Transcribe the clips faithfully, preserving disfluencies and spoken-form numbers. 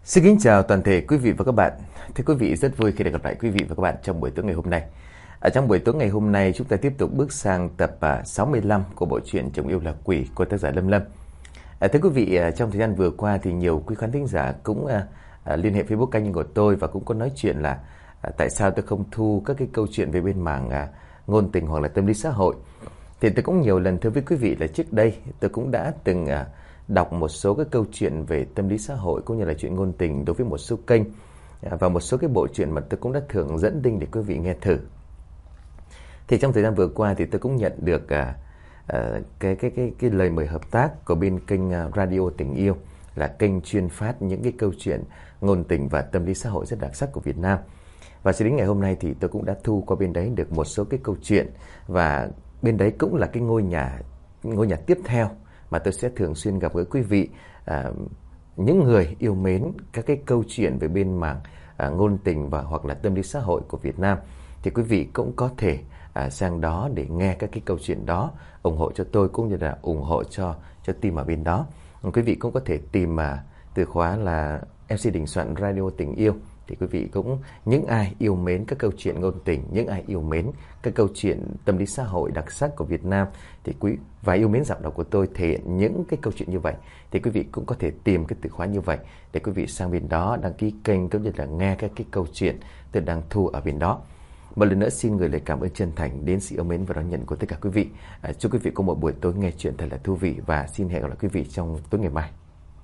Xin kính chào toàn thể quý vị và các bạn. Thưa quý vị, rất vui khi được gặp lại quý vị và các bạn trong buổi tối ngày hôm nay. Ở trong buổi tối ngày hôm nay, chúng ta tiếp tục bước sang tập sáu mươi lăm của bộ truyện Chồng Yêu Là Quỷ của tác giả Lâm Lâm. À, thưa quý vị, trong thời gian vừa qua thì nhiều quý khán thính giả cũng à, à, liên hệ Facebook kênh của tôi và cũng có nói chuyện là à, tại sao tôi không thu các cái câu chuyện về bên mảng à, ngôn tình hoặc là tâm lý xã hội. Thì tôi cũng nhiều lần thưa với quý vị là trước đây tôi cũng đã từng à, đọc một số cái câu chuyện về tâm lý xã hội cũng như là chuyện ngôn tình đối với một số kênh và một số cái bộ truyện mà tôi cũng đã thường dẫn link để quý vị nghe thử. Thì trong thời gian vừa qua thì tôi cũng nhận được à, à, cái cái cái cái lời mời hợp tác của bên kênh Radio Tình Yêu, là kênh chuyên phát những cái câu chuyện ngôn tình và tâm lý xã hội rất đặc sắc của Việt Nam. Và cho đến ngày hôm nay thì tôi cũng đã thu qua bên đấy được một số cái câu chuyện, và bên đấy cũng là cái ngôi nhà ngôi nhà tiếp theo mà tôi sẽ thường xuyên gặp gỡ quý vị, à, những người yêu mến các cái câu chuyện về bên mảng à, ngôn tình và hoặc là tâm lý xã hội của Việt Nam. Thì quý vị cũng có thể à, sang đó để nghe các cái câu chuyện đó, ủng hộ cho tôi cũng như là ủng hộ cho cho team ở bên đó. Quý vị cũng có thể tìm à, từ khóa là em xê Đình Soạn Radio Tình Yêu. Thì quý vị cũng, những ai yêu mến các câu chuyện ngôn tình, những ai yêu mến các câu chuyện tâm lý xã hội đặc sắc của Việt Nam thì quý và yêu mến giọng đọc của tôi thể hiện những cái câu chuyện như vậy, thì quý vị cũng có thể tìm cái từ khóa như vậy để quý vị sang bên đó đăng ký kênh cũng như là nghe các cái câu chuyện tôi đang thu ở bên đó. Một lần nữa xin gửi lời cảm ơn chân thành đến sự yêu mến và đón nhận của tất cả quý vị. À, chúc quý vị có một buổi tối nghe chuyện thật là thú vị và xin hẹn gặp lại quý vị trong tối ngày mai.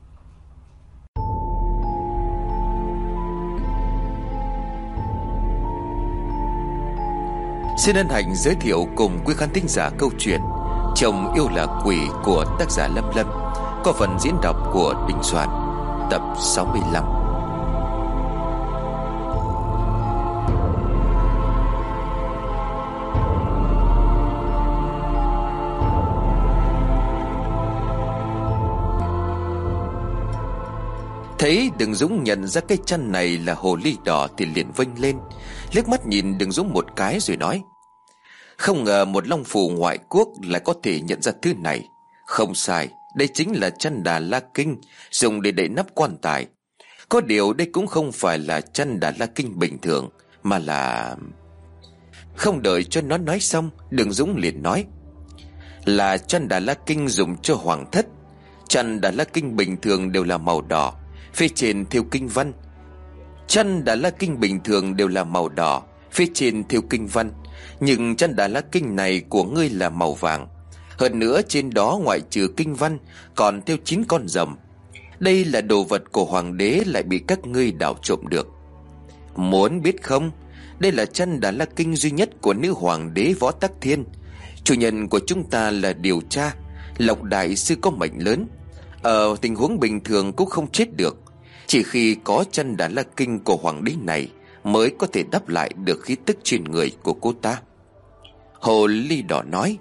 Xin ân hạnh giới thiệu cùng quý khán thính giả câu chuyện Chồng Yêu Là Quỷ của tác giả Lâm Lâm, có phần diễn đọc của Đình Soạn, tập sáu mươi lăm. Thấy Đường Dũng nhận ra cái chăn này là hồ ly đỏ thì liền vênh lên, liếc mắt nhìn Đường Dũng một cái rồi nói: Không ngờ một long phù ngoại quốc lại có thể nhận ra thứ này. Không sai, đây chính là chăn Đà La Kinh, dùng để đậy nắp quan tài. Có điều đây cũng không phải là chăn Đà La Kinh bình thường, mà là... Không đợi cho nó nói xong, Đường Dũng liền nói: Là chăn Đà La Kinh dùng cho hoàng thất. Chăn Đà La Kinh bình thường đều là màu đỏ, phía trên thêu kinh văn. Chăn Đà La Kinh bình thường đều là màu đỏ, phía trên thêu kinh văn. Nhưng chăn Đà La Kinh này của ngươi là màu vàng. Hơn nữa trên đó ngoại trừ kinh văn còn thêu chín con rồng. Đây là đồ vật của hoàng đế lại bị các ngươi đào trộm được. Muốn biết không, đây là chăn Đà La Kinh duy nhất của nữ hoàng đế Võ Tắc Thiên. Chủ nhân của chúng ta là điều tra, Lộc đại sư có mệnh lớn. Ở tình huống bình thường cũng không chết được. Chỉ khi có chăn Đà La Kinh của hoàng đế này mới có thể đáp lại được khí tức trên người của cô ta. Hồ ly đỏ nói.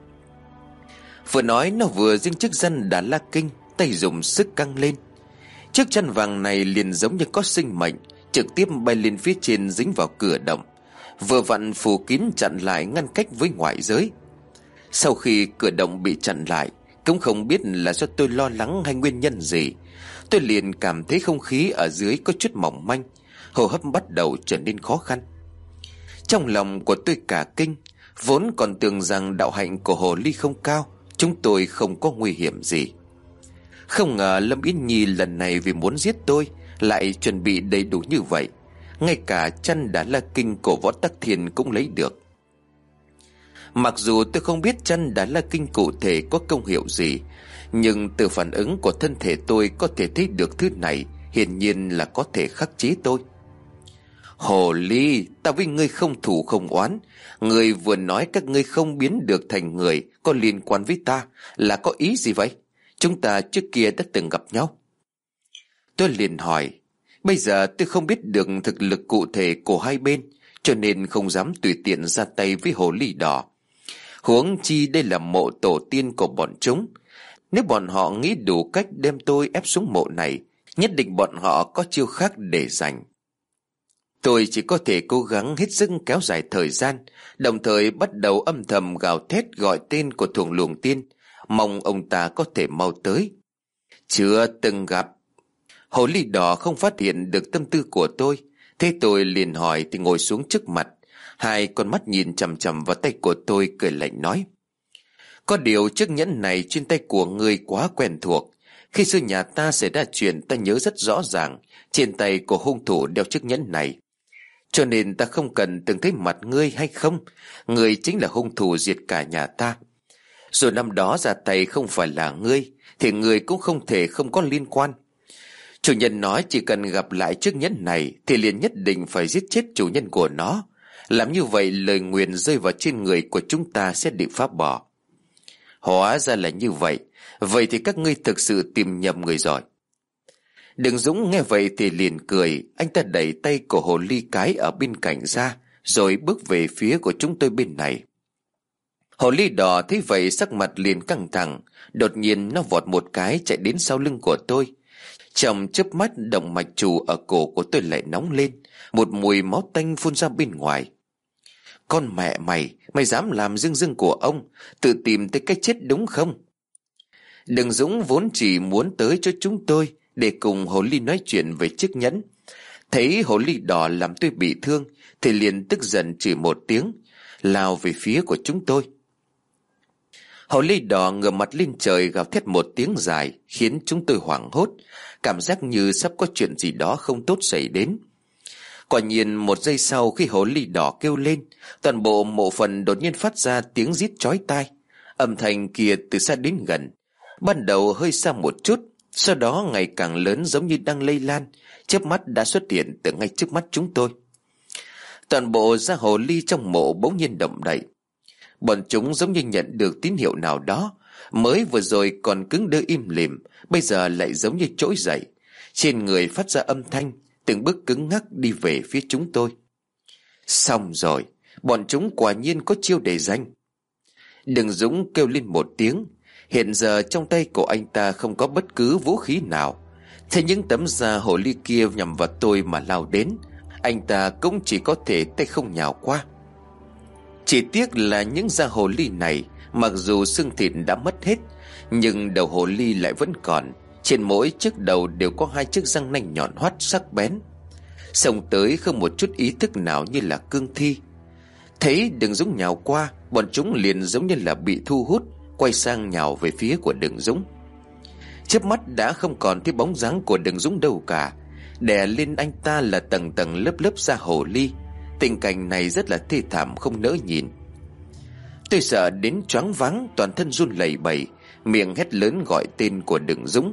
Vừa nói nó vừa giương chiếc chăn Đà La Kinh, tay dùng sức căng lên. Chiếc chăn vàng này liền giống như có sinh mệnh, trực tiếp bay lên phía trên dính vào cửa động, vừa vặn phủ kín chặn lại ngăn cách với ngoại giới. Sau khi cửa động bị chặn lại, cũng không biết là do tôi lo lắng hay nguyên nhân gì, tôi liền cảm thấy không khí ở dưới có chút mỏng manh, hô hấp bắt đầu trở nên khó khăn. Trong lòng của tôi cả kinh, vốn còn tưởng rằng đạo hạnh của hồ ly không cao, chúng tôi không có nguy hiểm gì. Không ngờ Lâm Yến Nhi lần này vì muốn giết tôi lại chuẩn bị đầy đủ như vậy. Ngay cả chăn Đà La Kinh của Võ Tắc Thiên cũng lấy được. Mặc dù tôi không biết chăn Đà La Kinh cụ thể có công hiệu gì, nhưng từ phản ứng của thân thể tôi có thể thấy được thứ này hiển nhiên là có thể khắc chế tôi. Hồ ly, ta với ngươi không thù không oán. Ngươi vừa nói các ngươi không biến được thành người có liên quan với ta, là có ý gì vậy? Chúng ta trước kia đã từng gặp nhau. Tôi liền hỏi. Bây giờ tôi không biết được thực lực cụ thể của hai bên, cho nên không dám tùy tiện ra tay với hồ ly đỏ. Huống chi đây là mộ tổ tiên của bọn chúng. Nếu bọn họ nghĩ đủ cách đem tôi ép xuống mộ này, nhất định bọn họ có chiêu khác để giành. Tôi chỉ có thể cố gắng hết sức kéo dài thời gian, đồng thời bắt đầu âm thầm gào thét gọi tên của Thuồng Luồng Tiên, mong ông ta có thể mau tới. Chưa từng gặp. Hồ ly đỏ không phát hiện được tâm tư của tôi. Thế tôi liền hỏi thì ngồi xuống trước mặt. Hai con mắt nhìn chằm chằm vào tay của tôi, cười lạnh nói: có điều chiếc nhẫn này trên tay của ngươi quá quen thuộc. Khi xưa nhà ta xảy ra chuyện, ta nhớ rất rõ ràng trên tay của hung thủ đeo chiếc nhẫn này. Cho nên ta không cần từng thấy mặt ngươi hay không, ngươi chính là hung thủ diệt cả nhà ta. Rồi năm đó ra tay không phải là ngươi, thì ngươi cũng không thể không có liên quan. Chủ nhân nói chỉ cần gặp lại chiếc nhẫn này thì liền nhất định phải giết chết chủ nhân của nó. Làm như vậy lời nguyền rơi vào trên người của chúng ta sẽ bị phá bỏ. Hóa ra là như vậy. Vậy thì các ngươi thực sự tìm nhầm người rồi. Đường Dũng nghe vậy thì liền cười. Anh ta đẩy tay của hồ ly cái ở bên cạnh ra, rồi bước về phía của chúng tôi bên này. Hồ ly đỏ thấy vậy sắc mặt liền căng thẳng. Đột nhiên nó vọt một cái chạy đến sau lưng của tôi. Trong chớp mắt, động mạch chủ ở cổ của tôi lại nóng lên. Một mùi máu tanh phun ra bên ngoài. Con mẹ mày, mày dám làm dưng dưng của ông, tự tìm tới cái chết đúng không? Đường Dũng vốn chỉ muốn tới cho chúng tôi để cùng hồ ly nói chuyện về chiếc nhẫn. Thấy hồ ly đỏ làm tôi bị thương thì liền tức giận chỉ một tiếng, lao về phía của chúng tôi. Hồ ly đỏ ngửa mặt lên trời gào thét một tiếng dài, khiến chúng tôi hoảng hốt, cảm giác như sắp có chuyện gì đó không tốt xảy đến. Quả nhiên một giây sau, khi hồ ly đỏ kêu lên, toàn bộ mộ phần đột nhiên phát ra tiếng rít chói tai. Âm thanh kia từ xa đến gần, ban đầu hơi xa một chút, sau đó ngày càng lớn, giống như đang lây lan, chớp mắt đã xuất hiện từ ngay trước mắt chúng tôi. Toàn bộ da hồ ly trong mộ bỗng nhiên động đậy. Bọn chúng giống như nhận được tín hiệu nào đó, mới vừa rồi còn cứng đơ im lìm, bây giờ lại giống như trỗi dậy, trên người phát ra âm thanh, từng bước cứng ngắc đi về phía chúng tôi. Xong rồi, bọn chúng quả nhiên có chiêu để danh. Đường Dũng kêu lên một tiếng. Hiện giờ trong tay của anh ta không có bất cứ vũ khí nào. Thế những tấm da hồ ly kia nhằm vào tôi mà lao đến, anh ta cũng chỉ có thể tay không nhào qua. Chỉ tiếc là những da hồ ly này, mặc dù xương thịt đã mất hết, nhưng đầu hồ ly lại vẫn còn. Trên mỗi chiếc đầu đều có hai chiếc răng nanh nhọn hoắt sắc bén, xông tới không một chút ý thức nào, như là cương thi. Thấy Đường Dũng nhào qua, bọn chúng liền giống như là bị thu hút, quay sang nhào về phía của Đường Dũng. Chớp mắt đã không còn thấy bóng dáng của Đường Dũng đâu cả. Đè lên anh ta là tầng tầng lớp lớp da hồ ly. Tình cảnh này rất là thê thảm, không nỡ nhìn. Tôi sợ đến choáng váng, toàn thân run lẩy bẩy, miệng hét lớn gọi tên của Đường Dũng.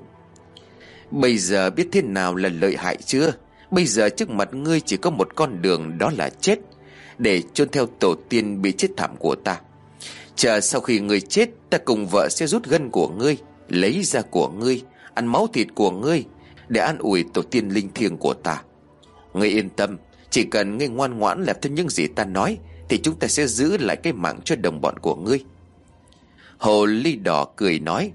Bây giờ biết thế nào là lợi hại chưa? Bây giờ trước mặt ngươi chỉ có một con đường, đó là chết, để chôn theo tổ tiên bị chết thảm của ta. Chờ sau khi ngươi chết, ta cùng vợ sẽ rút gân của ngươi, lấy da của ngươi, ăn máu thịt của ngươi, để an ủi tổ tiên linh thiêng của ta. Ngươi yên tâm, chỉ cần ngươi ngoan ngoãn làm theo những gì ta nói, thì chúng ta sẽ giữ lại cái mạng cho đồng bọn của ngươi. Hồ ly đỏ cười nói: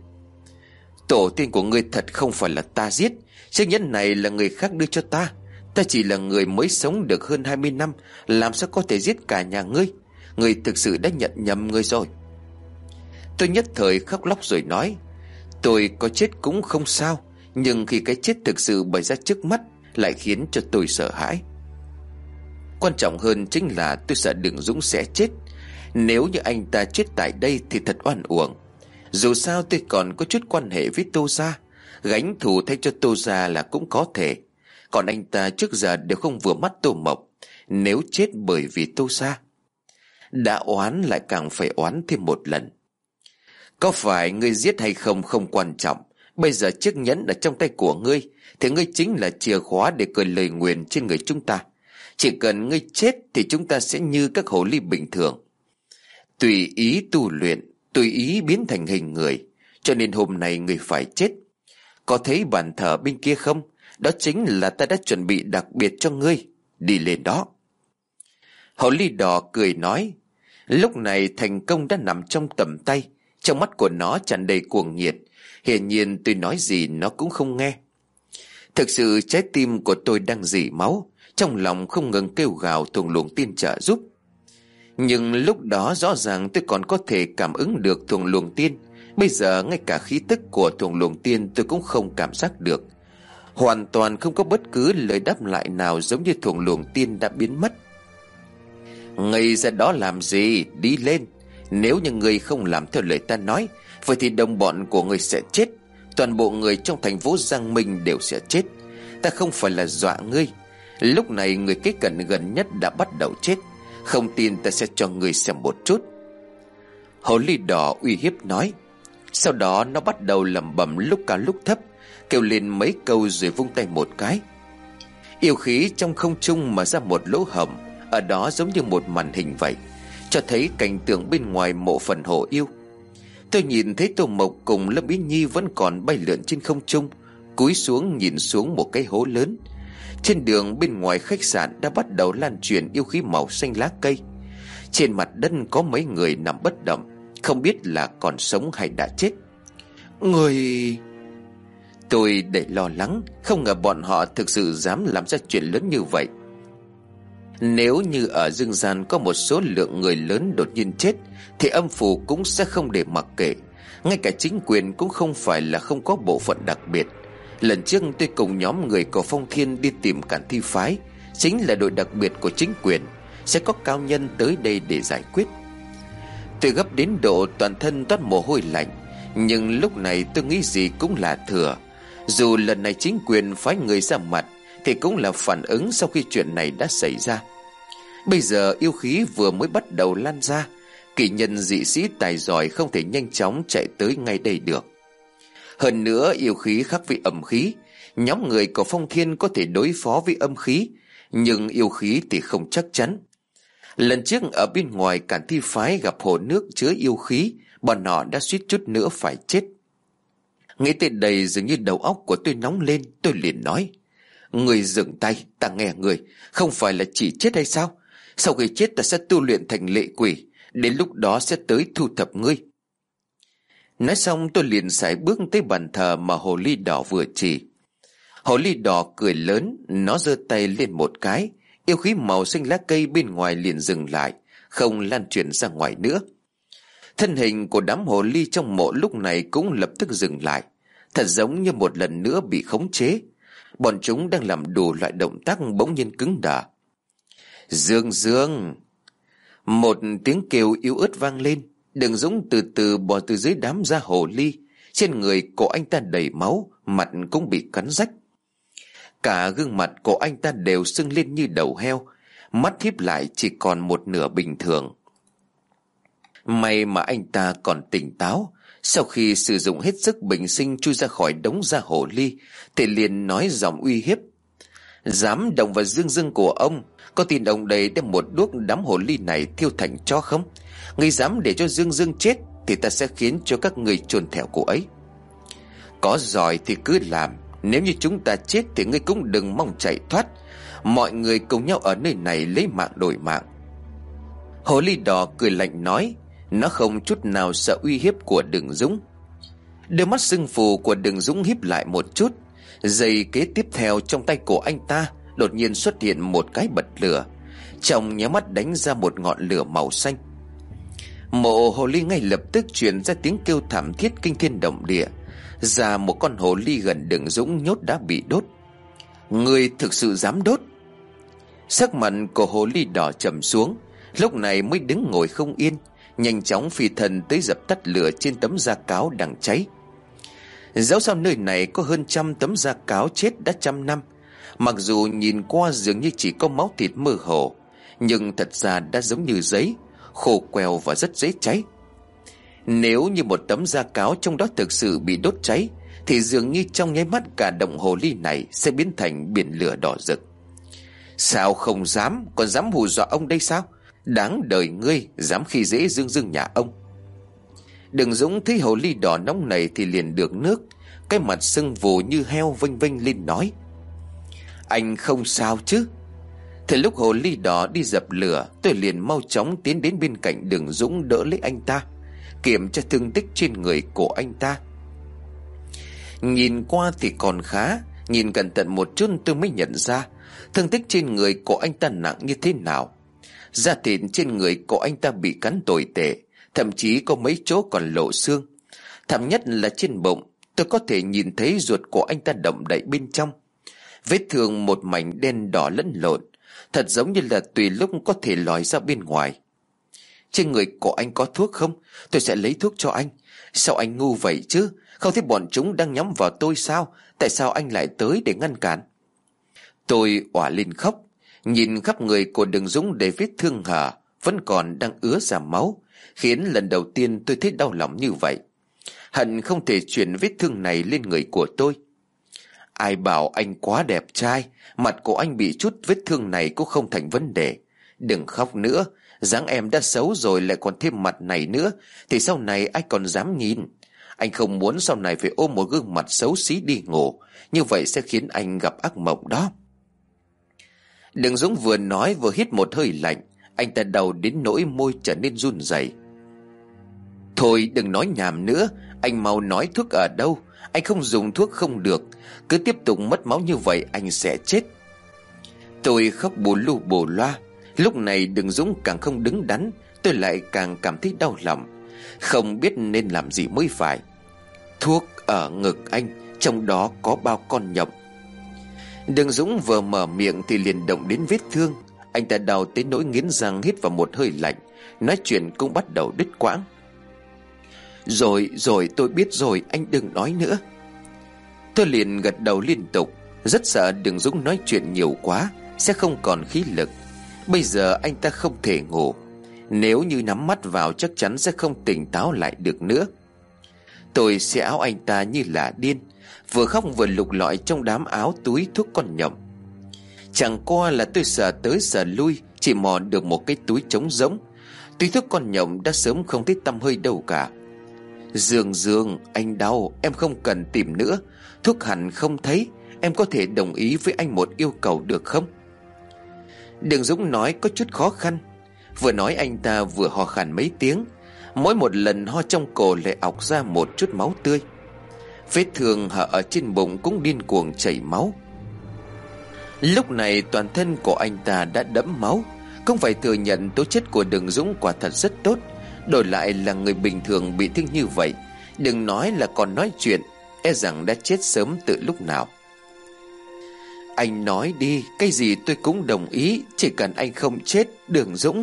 tổ tiên của ngươi thật không phải là ta giết. Chiếc nhẫn này là người khác đưa cho ta. Ta chỉ là người mới sống được hơn hai mươi năm, làm sao có thể giết cả nhà ngươi? Ngươi thực sự đã nhận nhầm ngươi rồi. Tôi nhất thời khóc lóc rồi nói: tôi có chết cũng không sao, nhưng khi cái chết thực sự bày ra trước mắt lại khiến cho tôi sợ hãi. Quan trọng hơn chính là tôi sợ Đường Dũng sẽ chết. Nếu như anh ta chết tại đây thì thật oan uổng. Dù sao tôi còn có chút quan hệ với Tô gia, gánh thù thay cho Tô gia là cũng có thể. Còn anh ta trước giờ đều không vừa mắt Tô Mộc. Nếu chết bởi vì Tô gia, đã oán lại càng phải oán thêm một lần. Có phải ngươi giết hay không không quan trọng. Bây giờ chiếc nhẫn ở trong tay của ngươi, thì ngươi chính là chìa khóa để cởi lời nguyền trên người chúng ta. Chỉ cần ngươi chết thì chúng ta sẽ như các hồ ly bình thường, tùy ý tu luyện, tùy ý biến thành hình người. Cho nên hôm nay ngươi phải chết. Có thấy bàn thờ bên kia không? Đó chính là ta đã chuẩn bị đặc biệt cho ngươi. Đi lên đó. Hồ ly đỏ cười nói. Lúc này thành công đã nằm trong tầm tay. Trong mắt của nó tràn đầy cuồng nhiệt. Hiển nhiên tôi nói gì nó cũng không nghe. Thực sự trái tim của tôi đang rỉ máu, trong lòng không ngừng kêu gào thuồng luồng tiên trợ giúp. Nhưng lúc đó rõ ràng tôi còn có thể cảm ứng được thuồng luồng tiên. Bây giờ ngay cả khí tức của thuồng luồng tiên tôi cũng không cảm giác được. hoàn toàn không có bất cứ lời đáp lại nào, giống như thuồng luồng tiên đã biến mất. Ngây ra đó làm gì, đi lên. Nếu như người không làm theo lời ta nói, vậy thì đồng bọn của người sẽ chết. Toàn bộ người trong thành phố Giang Minh đều sẽ chết. Ta không phải là dọa ngươi. Lúc này người kế cận gần nhất đã bắt đầu chết. Không tin ta sẽ cho ngươi xem một chút. Hồ ly đỏ uy hiếp nói. Sau đó nó bắt đầu lẩm bẩm lúc cao lúc thấp, kêu lên mấy câu rồi vung tay một cái. Yêu khí trong không trung mở ra một lỗ hổng. Ở đó giống như một màn hình vậy, cho thấy cảnh tượng bên ngoài mộ phần hồ yêu. Tôi nhìn thấy Tô Mộc cùng Lâm Ý Nhi vẫn còn bay lượn trên không trung, cúi xuống nhìn xuống một cái hố lớn. Trên đường bên ngoài khách sạn đã bắt đầu lan truyền yêu khí màu xanh lá cây. Trên mặt đất có mấy người nằm bất động, không biết là còn sống hay đã chết. Người... Tôi đầy lo lắng, không ngờ bọn họ thực sự dám làm ra chuyện lớn như vậy. Nếu như ở dương gian có một số lượng người lớn đột nhiên chết, thì âm phủ cũng sẽ không để mặc kệ. Ngay cả chính quyền cũng không phải là không có bộ phận đặc biệt. Lần trước tôi cùng nhóm người của Phong Thiên đi tìm Cản Thi Phái, chính là đội đặc biệt của chính quyền. Sẽ có cao nhân tới đây để giải quyết. Tôi gấp đến độ toàn thân toát mồ hôi lạnh. Nhưng lúc này tôi nghĩ gì cũng là thừa. Dù lần này chính quyền phái người ra mặt, thì cũng là phản ứng sau khi chuyện này đã xảy ra. Bây giờ yêu khí vừa mới bắt đầu lan ra, kỳ nhân dị sĩ tài giỏi không thể nhanh chóng chạy tới ngay đây được. Hơn nữa yêu khí khác với âm khí. Nhóm người của Phong Thiên có thể đối phó với âm khí, nhưng yêu khí thì không chắc chắn. Lần trước ở bên ngoài Cản Thi Phái gặp hồ nước chứa yêu khí, bọn họ đã suýt chút nữa phải chết. Nghĩ tới đây dường như đầu óc của tôi nóng lên. Tôi liền nói: Người dừng tay, ta nghe người. Không phải là chỉ chết hay sao? Sau khi chết ta sẽ tu luyện thành lệ quỷ, đến lúc đó sẽ tới thu thập ngươi. Nói xong tôi liền sải bước tới bàn thờ mà hồ ly đỏ vừa chỉ. Hồ ly đỏ cười lớn, nó giơ tay lên một cái, yêu khí màu xanh lá cây bên ngoài liền dừng lại, không lan truyền ra ngoài nữa. Thân hình của đám hồ ly trong mộ lúc này cũng lập tức dừng lại, thật giống như một lần nữa bị khống chế. Bọn chúng đang làm đủ loại động tác bỗng nhiên cứng đờ. Dương Dương! Một tiếng kêu yếu ớt vang lên. Đường Dũng từ từ bò từ dưới đám ra hồ ly. Trên người cổ anh ta đầy máu, mặt cũng bị cắn rách. Cả gương mặt của anh ta đều sưng lên như đầu heo, mắt híp lại chỉ còn một nửa bình thường. May mà anh ta còn tỉnh táo. Sau khi sử dụng hết sức bình sinh chui ra khỏi đống da hồ ly, thì liền nói giọng uy hiếp: Dám động vào Dương Dương của ông, có tin ông đây đem một đuốc đám hồ ly này thiêu thành tro không? Ngươi dám để cho Dương Dương chết, thì ta sẽ khiến cho các người chôn theo cô ấy. Có giỏi thì cứ làm. Nếu như chúng ta chết thì ngươi cũng đừng mong chạy thoát. Mọi người cùng nhau ở nơi này lấy mạng đổi mạng. Hồ ly đỏ cười lạnh nói. Nó không chút nào sợ uy hiếp của Đường Dũng. Đôi mắt sưng phù của Đường Dũng híp lại một chút. Giây kế tiếp theo, trong tay của anh ta đột nhiên xuất hiện một cái bật lửa, trong nháy mắt đánh ra một ngọn lửa màu xanh. Mộ hồ ly ngay lập tức truyền ra tiếng kêu thảm thiết kinh thiên động địa. Ra một con hồ ly gần Đường Dũng nhốt đã bị đốt. Người thực sự dám đốt? Sắc mặt của hồ ly đỏ trầm xuống, lúc này mới đứng ngồi không yên, nhanh chóng phi thân tới dập tắt lửa trên tấm da cáo đang cháy. Dẫu sao nơi này có hơn trăm tấm da cáo chết đã trăm năm, mặc dù nhìn qua dường như chỉ có máu thịt mơ hồ, nhưng thật ra đã giống như giấy, khô queo và rất dễ cháy. Nếu như một tấm da cáo trong đó thực sự bị đốt cháy, thì dường như trong nháy mắt cả động hồ ly này sẽ biến thành biển lửa đỏ rực. Sao không dám, còn dám hù dọa ông đây sao? Đáng đời ngươi, dám khi dễ Dương Dương nhà ông. Đường Dũng thấy hồ ly đỏ nóng này thì liền được nước, cái mặt sưng vù như heo vênh vênh lên nói: Anh không sao chứ? Thời lúc hồ ly đỏ đi dập lửa, tôi liền mau chóng tiến đến bên cạnh Đường Dũng đỡ lấy anh ta, kiểm tra thương tích trên người của anh ta. Nhìn qua thì còn khá, nhìn cẩn thận một chút tôi mới nhận ra thương tích trên người của anh ta nặng như thế nào. Da thịt trên người của anh ta bị cắn tồi tệ, thậm chí có mấy chỗ còn lộ xương. Thảm nhất là trên bụng, tôi có thể nhìn thấy ruột của anh ta động đậy bên trong. Vết thương một mảnh đen đỏ lẫn lộn, thật giống như là tùy lúc có thể lòi ra bên ngoài. Trên người của anh có thuốc không? Tôi sẽ lấy thuốc cho anh. Sao anh ngu vậy chứ? Không thấy bọn chúng đang nhắm vào tôi sao? Tại sao anh lại tới để ngăn cản? Tôi òa lên khóc, nhìn khắp người của Đừng Dũng để vết thương hở vẫn còn đang ứa ra máu, khiến lần đầu tiên tôi thấy đau lòng như vậy. Hận không thể chuyển vết thương này lên người của tôi. Ai bảo anh quá đẹp trai, mặt của anh bị chút vết thương này cũng không thành vấn đề. Đừng khóc nữa, dáng em đã xấu rồi lại còn thêm mặt này nữa, thì sau này ai còn dám nhìn. Anh không muốn sau này phải ôm một gương mặt xấu xí đi ngủ, như vậy sẽ khiến anh gặp ác mộng đó. Đừng Dũng vừa nói vừa hít một hơi lạnh, anh ta đau đến nỗi môi trở nên run rẩy. Thôi đừng nói nhảm nữa, anh mau nói thuốc ở đâu. Anh không dùng thuốc không được, cứ tiếp tục mất máu như vậy anh sẽ chết. Tôi khóc bù lu bù loa. Lúc này Đừng Dũng càng không đứng đắn, tôi lại càng cảm thấy đau lòng, không biết nên làm gì mới phải. Thuốc ở ngực anh, trong đó có bao con nhộng. Đừng Dũng vừa mở miệng thì liền động đến vết thương. Anh ta đau tới nỗi nghiến răng hít vào một hơi lạnh, nói chuyện cũng bắt đầu đứt quãng. Rồi rồi tôi biết rồi, anh đừng nói nữa. Tôi liền gật đầu liên tục, rất sợ Đừng Dũng nói chuyện nhiều quá sẽ không còn khí lực. Bây giờ anh ta không thể ngủ, nếu như nhắm mắt vào chắc chắn sẽ không tỉnh táo lại được nữa. Tôi sẽ áo anh ta như là điên, vừa khóc vừa lục lọi trong đám áo túi thuốc con nhộng. Chẳng qua là tôi sờ tới sờ lui, chỉ mò được một cái túi trống rỗng. Túi thuốc con nhộng đã sớm không thấy tăm hơi đâu cả. Dương Dương, anh đau, em không cần tìm nữa. Thuốc hẳn không thấy, em có thể đồng ý với anh một yêu cầu được không? Đừng Dũng nói có chút khó khăn. Vừa nói anh ta vừa ho khan mấy tiếng, mỗi một lần ho trong cổ lại ọc ra một chút máu tươi. Vết thương hở ở trên bụng cũng điên cuồng chảy máu. Lúc này toàn thân của anh ta đã đẫm máu. Không phải thừa nhận tố chất của Đừng Dũng quả thật rất tốt, đổi lại là người bình thường bị thương như vậy, đừng nói là còn nói chuyện, e rằng đã chết sớm từ lúc nào. Anh nói đi, cái gì tôi cũng đồng ý, chỉ cần anh không chết, Đường Dũng.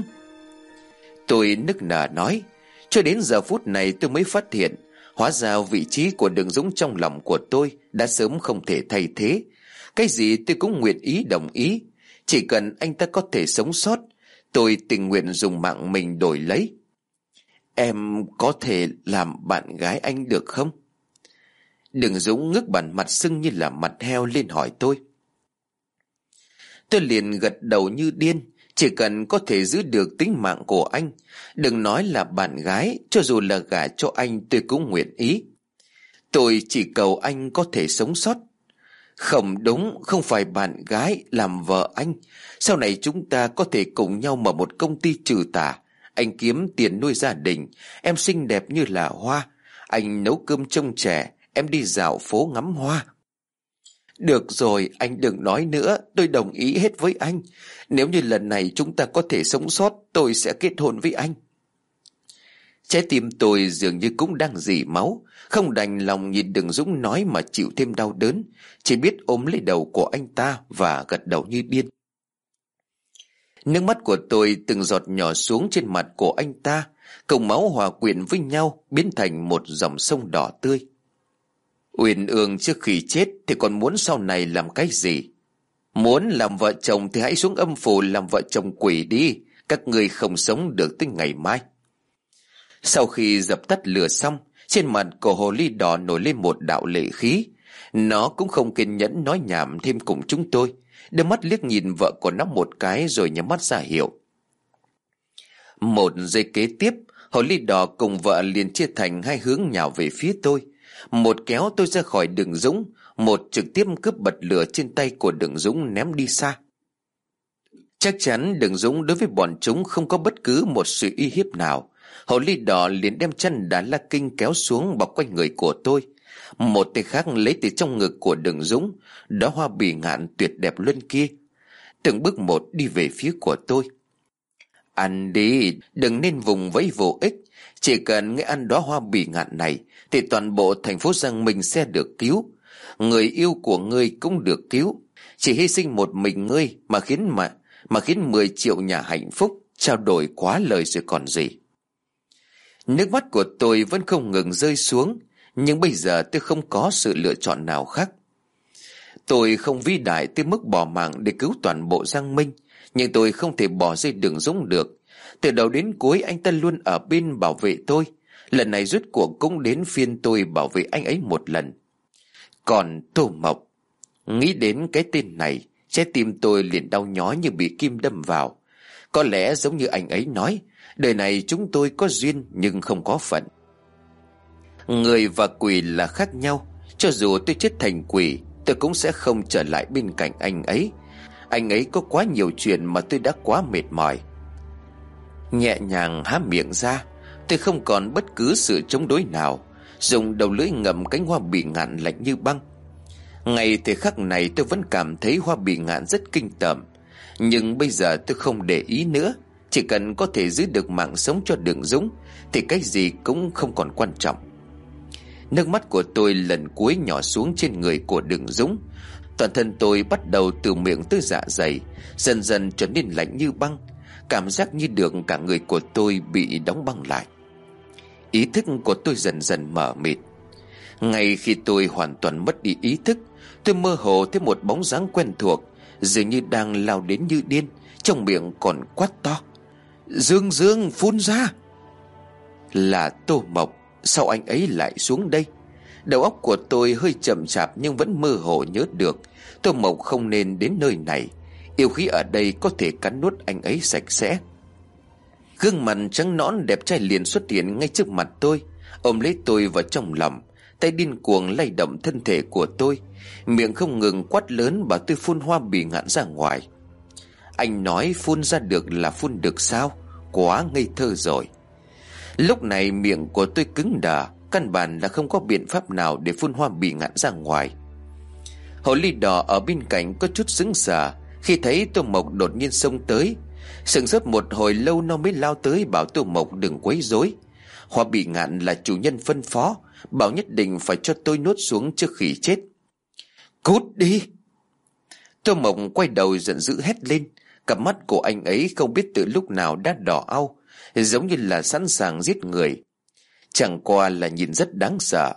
Tôi nức nở nói. Cho đến giờ phút này tôi mới phát hiện, hóa ra vị trí của Đường Dũng trong lòng của tôi đã sớm không thể thay thế. Cái gì tôi cũng nguyện ý đồng ý, chỉ cần anh ta có thể sống sót, tôi tình nguyện dùng mạng mình đổi lấy. Em có thể làm bạn gái anh được không? Đường Dũng ngước bản mặt sưng như là mặt heo lên hỏi tôi. Tôi liền gật đầu như điên. Chỉ cần có thể giữ được tính mạng của anh, đừng nói là bạn gái, cho dù là gả cho anh tôi cũng nguyện ý. Tôi chỉ cầu anh có thể sống sót. Không đúng, không phải bạn gái, làm vợ anh. Sau này chúng ta có thể cùng nhau mở một công ty trừ tà. Anh kiếm tiền nuôi gia đình, em xinh đẹp như là hoa. Anh nấu cơm trông trẻ, em đi dạo phố ngắm hoa. Được rồi, anh đừng nói nữa, tôi đồng ý hết với anh. Nếu như lần này chúng ta có thể sống sót, tôi sẽ kết hôn với anh. Trái tim tôi dường như cũng đang rỉ máu, không đành lòng nhìn Đường Dũng nói mà chịu thêm đau đớn, chỉ biết ôm lấy đầu của anh ta và gật đầu như điên. Nước mắt của tôi từng giọt nhỏ xuống trên mặt của anh ta, cùng máu hòa quyện với nhau biến thành một dòng sông đỏ tươi. Uyển Ương trước khi chết thì còn muốn sau này làm cái gì? Muốn làm vợ chồng thì hãy xuống âm phủ làm vợ chồng quỷ đi, các người không sống được tới ngày mai. Sau khi dập tắt lửa xong, trên mặt của hồ ly đỏ nổi lên một đạo lệ khí. Nó cũng không kiên nhẫn nói nhảm thêm cùng chúng tôi, đưa mắt liếc nhìn vợ của nó một cái rồi nhắm mắt ra hiệu. Một giây kế tiếp, hồ ly đỏ cùng vợ liền chia thành hai hướng nhào về phía tôi. Một kéo tôi ra khỏi Đường Dũng, một trực tiếp cướp bật lửa trên tay của Đường Dũng ném đi xa. Chắc chắn Đường Dũng đối với bọn chúng không có bất cứ một sự uy hiếp nào. Hồ ly đỏ liền đem chân đá la kinh kéo xuống bọc quanh người của tôi. Một tay khác lấy từ trong ngực của Đường Dũng đóa hoa bỉ ngạn tuyệt đẹp luân kia, từng bước một đi về phía của tôi. Ăn đi, đừng nên vùng vẫy vô ích. Chỉ cần ngươi ăn đóa hoa bỉ ngạn này thì toàn bộ thành phố Giang Minh sẽ được cứu. Người yêu của ngươi cũng được cứu. Chỉ hy sinh một mình ngươi mà khiến mà Mà khiến mười triệu nhà hạnh phúc, trao đổi quá lời rồi còn gì. Nước mắt của tôi vẫn không ngừng rơi xuống, nhưng bây giờ tôi không có sự lựa chọn nào khác. Tôi không vĩ đại tới mức bỏ mạng để cứu toàn bộ Giang Minh, nhưng tôi không thể bỏ rơi Đường Dũng được. Từ đầu đến cuối anh ta luôn ở bên bảo vệ tôi. Lần này rốt cuộc cũng đến phiên tôi bảo vệ anh ấy một lần. Còn Tô Mộc, nghĩ đến cái tên này, trái tim tôi liền đau nhói như bị kim đâm vào. Có lẽ giống như anh ấy nói, đời này chúng tôi có duyên nhưng không có phận. Người và quỷ là khác nhau. Cho dù tôi chết thành quỷ, tôi cũng sẽ không trở lại bên cạnh anh ấy. Anh ấy có quá nhiều chuyện mà tôi đã quá mệt mỏi. Nhẹ nhàng há miệng ra, tôi không còn bất cứ sự chống đối nào, dùng đầu lưỡi ngậm cánh hoa bỉ ngạn lạnh như băng. Ngày thời khắc này tôi vẫn cảm thấy hoa bỉ ngạn rất kinh tởm, nhưng bây giờ tôi không để ý nữa. Chỉ cần có thể giữ được mạng sống cho Đường Dũng thì cái gì cũng không còn quan trọng. Nước mắt của tôi lần cuối nhỏ xuống trên người của Đường Dũng. Toàn thân tôi bắt đầu từ miệng tới dạ dày dần dần trở nên lạnh như băng. Cảm giác như được cả người của tôi bị đóng băng lại. Ý thức của tôi dần dần mờ mịt. Ngay khi tôi hoàn toàn mất đi ý thức, tôi mơ hồ thấy một bóng dáng quen thuộc, dường như đang lao đến như điên, trong miệng còn quát to: Dương Dương, phun ra! Là Tô Mộc. Sao anh ấy lại xuống đây? Đầu óc của tôi hơi chậm chạp nhưng vẫn mơ hồ nhớ được Tô Mộc không nên đến nơi này. Yêu khí ở đây có thể cắn nuốt anh ấy sạch sẽ. Gương mặt trắng nõn đẹp trai liền xuất hiện ngay trước mặt tôi, ôm lấy tôi vào trong lòng, tay điên cuồng lay động thân thể của tôi, miệng không ngừng quát lớn bảo tôi phun hoa bỉ ngạn ra ngoài. Anh nói phun ra được là phun được sao? Quá ngây thơ rồi. Lúc này miệng của tôi cứng đờ, căn bản là không có biện pháp nào để phun hoa bỉ ngạn ra ngoài. Hồ ly đỏ ở bên cạnh có chút sững sờ khi thấy Tô Mộc đột nhiên xông tới. Sững sốt một hồi lâu nó mới lao tới bảo Tô Mộc đừng quấy rối. Hoa bỉ ngạn là chủ nhân phân phó, bảo nhất định phải cho tôi nuốt xuống trước khi chết. Cút đi! Tô Mộc quay đầu giận dữ hét lên. Cặp mắt của anh ấy không biết từ lúc nào đã đỏ au, giống như là sẵn sàng giết người. Chẳng qua là nhìn rất đáng sợ.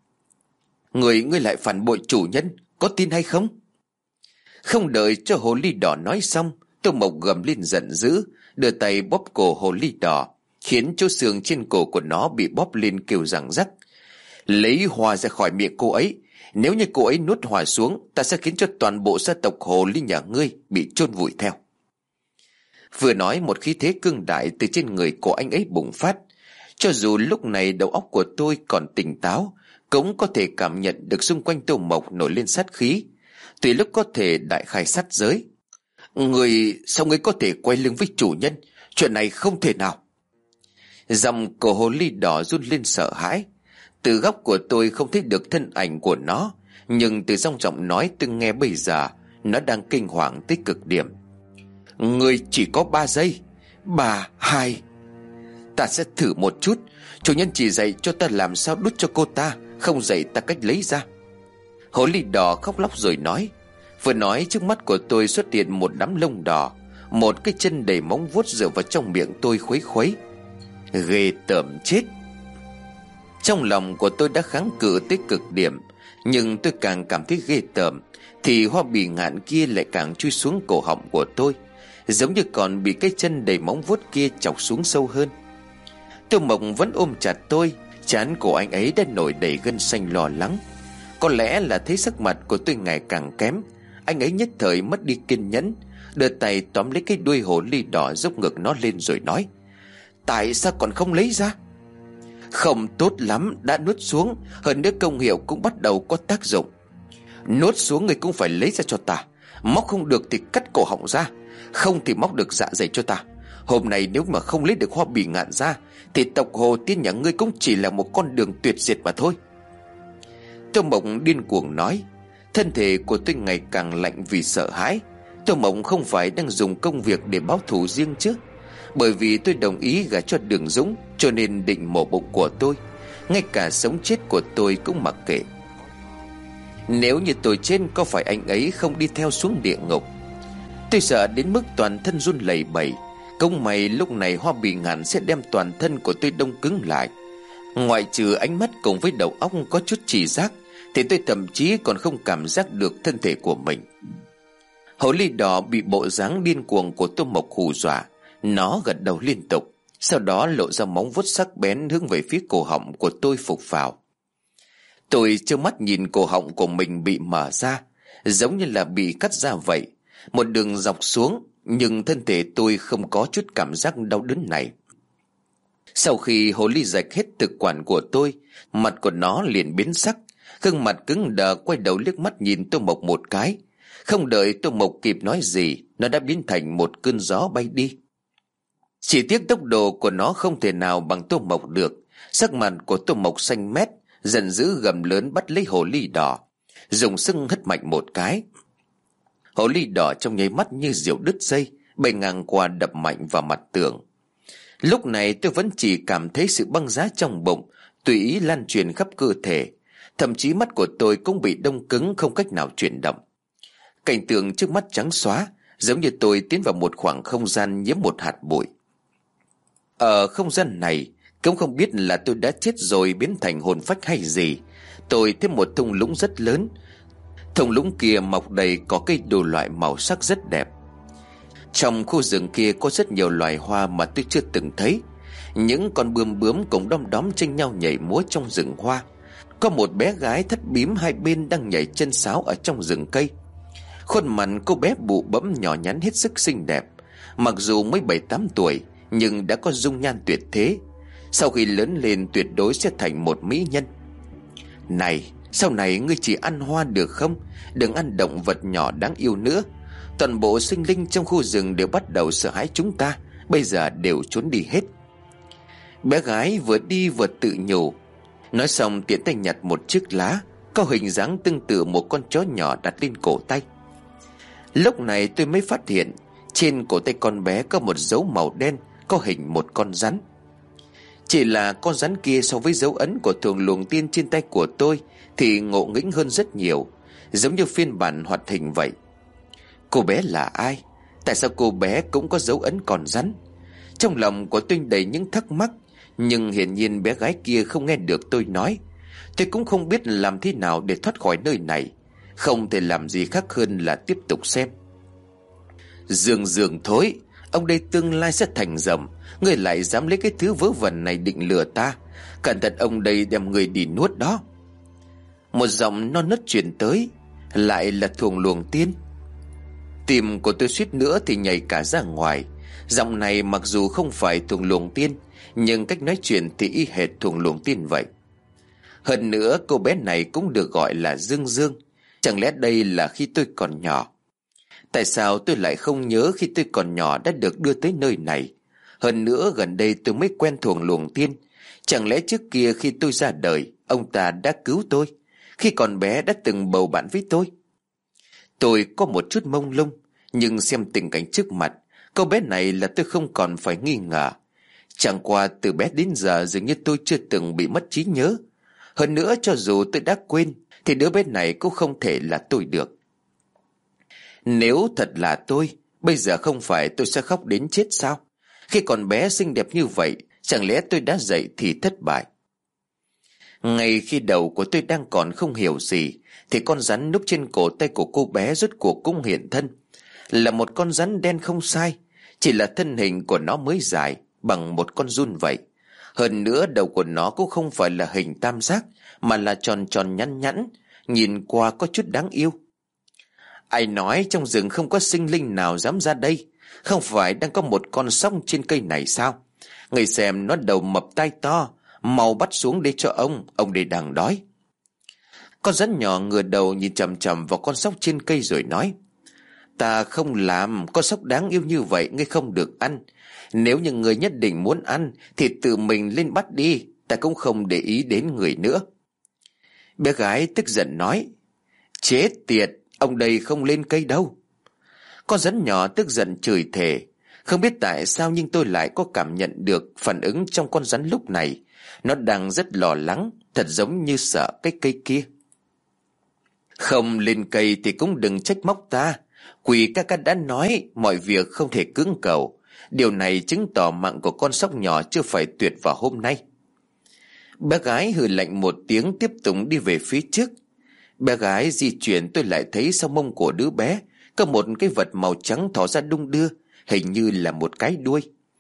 Người ngươi lại phản bội chủ nhân, có tin hay không? Không đợi cho hồ ly đỏ nói xong, Tô Mộc gầm lên giận dữ, đưa tay bóp cổ hồ ly đỏ, khiến chỗ xương trên cổ của nó bị bóp lên kêu răng rắc. Lấy hoa ra khỏi miệng cô ấy. Nếu như cô ấy nuốt hoa xuống, ta sẽ khiến cho toàn bộ gia tộc hồ ly nhà ngươi bị chôn vùi theo. Vừa nói, một khí thế cương đại từ trên người của anh ấy bùng phát. Cho dù lúc này đầu óc của tôi còn tỉnh táo, cũng có thể cảm nhận được xung quanh Tô Mộc nổi lên sát khí, tùy lúc có thể đại khai sát giới. Người, sao ngươi có thể quay lưng với chủ nhân? Chuyện này không thể nào. Giọng của hồ ly đỏ run lên sợ hãi. Từ góc của tôi không thấy được thân ảnh của nó, nhưng từ trong giọng nói tôi nghe bây giờ nó đang kinh hoàng tới cực điểm. Ngươi chỉ có ba giây. Ba, hai. Ta sẽ thử một chút. Chủ nhân chỉ dạy cho ta làm sao đút cho cô ta, không dạy ta cách lấy ra. Hồ ly đỏ khóc lóc rồi nói. Vừa nói, trước mắt của tôi xuất hiện một đám lông đỏ, một cái chân đầy móng vuốt dựa vào trong miệng tôi khuấy khuấy. Ghê tởm chết. Trong lòng của tôi đã kháng cự tới cực điểm, nhưng tôi càng cảm thấy ghê tởm thì hoa bỉ ngạn kia lại càng chui xuống cổ họng của tôi, giống như còn bị cái chân đầy móng vuốt kia chọc xuống sâu hơn. Tô Mộc vẫn ôm chặt tôi, trán của anh ấy đã nổi đầy gân xanh lo lắng. Có lẽ là thấy sắc mặt của tôi ngày càng kém, anh ấy nhất thời mất đi kiên nhẫn, đưa tay tóm lấy cái đuôi hồ ly đỏ, dốc ngực nó lên rồi nói: Tại sao còn không lấy ra? Không tốt lắm, đã nuốt xuống, hơn nữa công hiệu cũng bắt đầu có tác dụng. Nuốt xuống ngươi cũng phải lấy ra cho ta. Móc không được thì cắt cổ họng ra, không thì móc được dạ dày cho ta. Hôm nay nếu mà không lấy được hoa bỉ ngạn ra thì tộc Hồ Tiên nhà ngươi cũng chỉ là một con đường tuyệt diệt mà thôi. Tô Mộc điên cuồng nói. Thân thể của tôi ngày càng lạnh vì sợ hãi. Tô Mộc không phải đang dùng công việc để báo thù riêng chứ? Bởi vì tôi đồng ý gả cho Đường Dũng, cho nên định mổ bụng của tôi. Ngay cả sống chết của tôi cũng mặc kệ. Nếu như tôi chết, có phải anh ấy không đi theo xuống địa ngục? Tôi sợ đến mức toàn thân run lẩy bẩy. Công may lúc này Hoa Bì Ngạn sẽ đem toàn thân của tôi đông cứng lại. Ngoại trừ ánh mắt cùng với đầu óc có chút tri giác, thì tôi thậm chí còn không cảm giác được thân thể của mình. Hồ ly đỏ bị bộ dáng điên cuồng của Tô Mộc hù dọa. Nó gật đầu liên tục, sau đó lộ ra móng vuốt sắc bén hướng về phía cổ họng của tôi phục vào. Tôi trơ mắt nhìn cổ họng của mình bị mở ra, giống như là bị cắt ra vậy, một đường dọc xuống, nhưng thân thể tôi không có chút cảm giác đau đớn này. Sau khi hồ ly rạch hết thực quản của tôi, mặt của nó liền biến sắc, gương mặt cứng đờ quay đầu liếc mắt nhìn Tô Mộc một cái. Không đợi Tô Mộc kịp nói gì, nó đã biến thành một cơn gió bay đi. Chỉ tiếc tốc độ của nó không thể nào bằng Tô Mộc được. Sắc mặt của Tô Mộc xanh mét, giận dữ gầm lớn bắt lấy hồ ly đỏ, dùng sức hất mạnh một cái. Hồ ly đỏ trong nháy mắt như diều đứt dây, bay ngang qua đập mạnh vào mặt tường. Lúc này tôi vẫn chỉ cảm thấy sự băng giá trong bụng tùy ý lan truyền khắp cơ thể, thậm chí mắt của tôi cũng bị đông cứng không cách nào chuyển động. Cảnh tượng trước mắt trắng xóa, giống như tôi tiến vào một khoảng không gian nhiễm một hạt bụi. Ở không gian này, cũng không biết là tôi đã chết rồi biến thành hồn phách hay gì. Tôi thấy một thung lũng rất lớn. Thung lũng kia mọc đầy có cây đồ loại màu sắc rất đẹp. Trong khu rừng kia có rất nhiều loài hoa mà tôi chưa từng thấy. Những con bướm bướm cùng đom đóm tranh nhau nhảy múa trong rừng hoa. Có một bé gái thắt bím hai bên đang nhảy chân sáo ở trong rừng cây. Khuôn mặt cô bé bụ bẫm nhỏ nhắn hết sức xinh đẹp. Mặc dù mới bảy tám tuổi, nhưng đã có dung nhan tuyệt thế. Sau khi lớn lên tuyệt đối sẽ thành một mỹ nhân. Này, sau này ngươi chỉ ăn hoa được không? Đừng ăn động vật nhỏ đáng yêu nữa. Toàn bộ sinh linh trong khu rừng đều bắt đầu sợ hãi chúng ta, bây giờ đều trốn đi hết. Bé gái vừa đi vừa tự nhủ. Nói xong tiện tay nhặt một chiếc lá có hình dáng tương tự một con chó nhỏ đặt lên cổ tay. Lúc này tôi mới phát hiện trên cổ tay con bé có một dấu màu đen có hình một con rắn. Chỉ là con rắn kia so với dấu ấn của Thuồng Luồng Tiên trên tay của tôi thì ngộ nghĩnh hơn rất nhiều, giống như phiên bản hoạt hình vậy. Cô bé là ai? Tại sao cô bé cũng có dấu ấn con rắn? Trong lòng của tôi đầy những thắc mắc, nhưng hiển nhiên bé gái kia không nghe được tôi nói. Tôi cũng không biết làm thế nào để thoát khỏi nơi này, không thể làm gì khác hơn là tiếp tục xem. Dương Dương thối, ông đây tương lai sẽ thành rồng, ngươi lại dám lấy cái thứ vớ vẩn này định lừa ta. Cẩn thận ông đây đem người đi nuốt đó. Một giọng non nớt truyền tới, lại là Thuồng Luồng Tiên. Tim của tôi suýt nữa thì nhảy cả ra ngoài. Giọng này mặc dù không phải Thuồng Luồng Tiên, nhưng cách nói chuyện thì y hệt Thuồng Luồng Tiên vậy. Hơn nữa cô bé này cũng được gọi là Dương Dương. Chẳng lẽ đây là khi tôi còn nhỏ? Tại sao tôi lại không nhớ khi tôi còn nhỏ đã được đưa tới nơi này? Hơn nữa gần đây tôi mới quen Thuồng Luồng Tiên. Chẳng lẽ trước kia khi tôi ra đời, ông ta đã cứu tôi? Khi còn bé đã từng bầu bạn với tôi? Tôi có một chút mông lung, nhưng xem tình cảnh trước mặt, cô bé này là tôi không còn phải nghi ngờ. Chẳng qua từ bé đến giờ dường như tôi chưa từng bị mất trí nhớ. Hơn nữa cho dù tôi đã quên, thì đứa bé này cũng không thể là tôi được. Nếu thật là tôi, bây giờ không phải tôi sẽ khóc đến chết sao? Khi còn bé xinh đẹp như vậy, chẳng lẽ tôi đã dậy thì thất bại? Ngay khi đầu của tôi đang còn không hiểu gì, thì con rắn núp trên cổ tay của cô bé rốt cuộc cũng hiện thân. Là một con rắn đen không sai, chỉ là thân hình của nó mới dài bằng một con giun vậy. Hơn nữa đầu của nó cũng không phải là hình tam giác, mà là tròn tròn nhẵn nhẵn, nhìn qua có chút đáng yêu. Ai nói trong rừng không có sinh linh nào dám ra đây? Không phải đang có một con sóc trên cây này sao? Người xem nó đầu mập tai to, mau bắt xuống đây cho ông, ông đây đang đói. Con rắn nhỏ ngửa đầu nhìn chằm chằm vào con sóc trên cây rồi nói: Ta không làm, con sóc đáng yêu như vậy ngươi không được ăn. Nếu như người nhất định muốn ăn thì tự mình lên bắt đi, ta cũng không để ý đến người nữa. Bé gái tức giận nói: Chết tiệt, ông đây không lên cây đâu. Con rắn nhỏ tức giận chửi thề. Không biết tại sao nhưng tôi lại có cảm nhận được phản ứng trong con rắn lúc này. Nó đang rất lo lắng, thật giống như sợ cái cây kia. Không lên cây thì cũng đừng trách móc ta. Quỷ ca ca đã nói mọi việc không thể cưỡng cầu. Điều này chứng tỏ mạng của con sóc nhỏ chưa phải tuyệt vào hôm nay. Bé gái hừ lạnh một tiếng, tiếp tục đi về phía trước. Bé gái di chuyển, tôi lại thấy sau mông của đứa bé có một cái vật màu trắng thò ra đung đưa, hình như là một cái đuôi.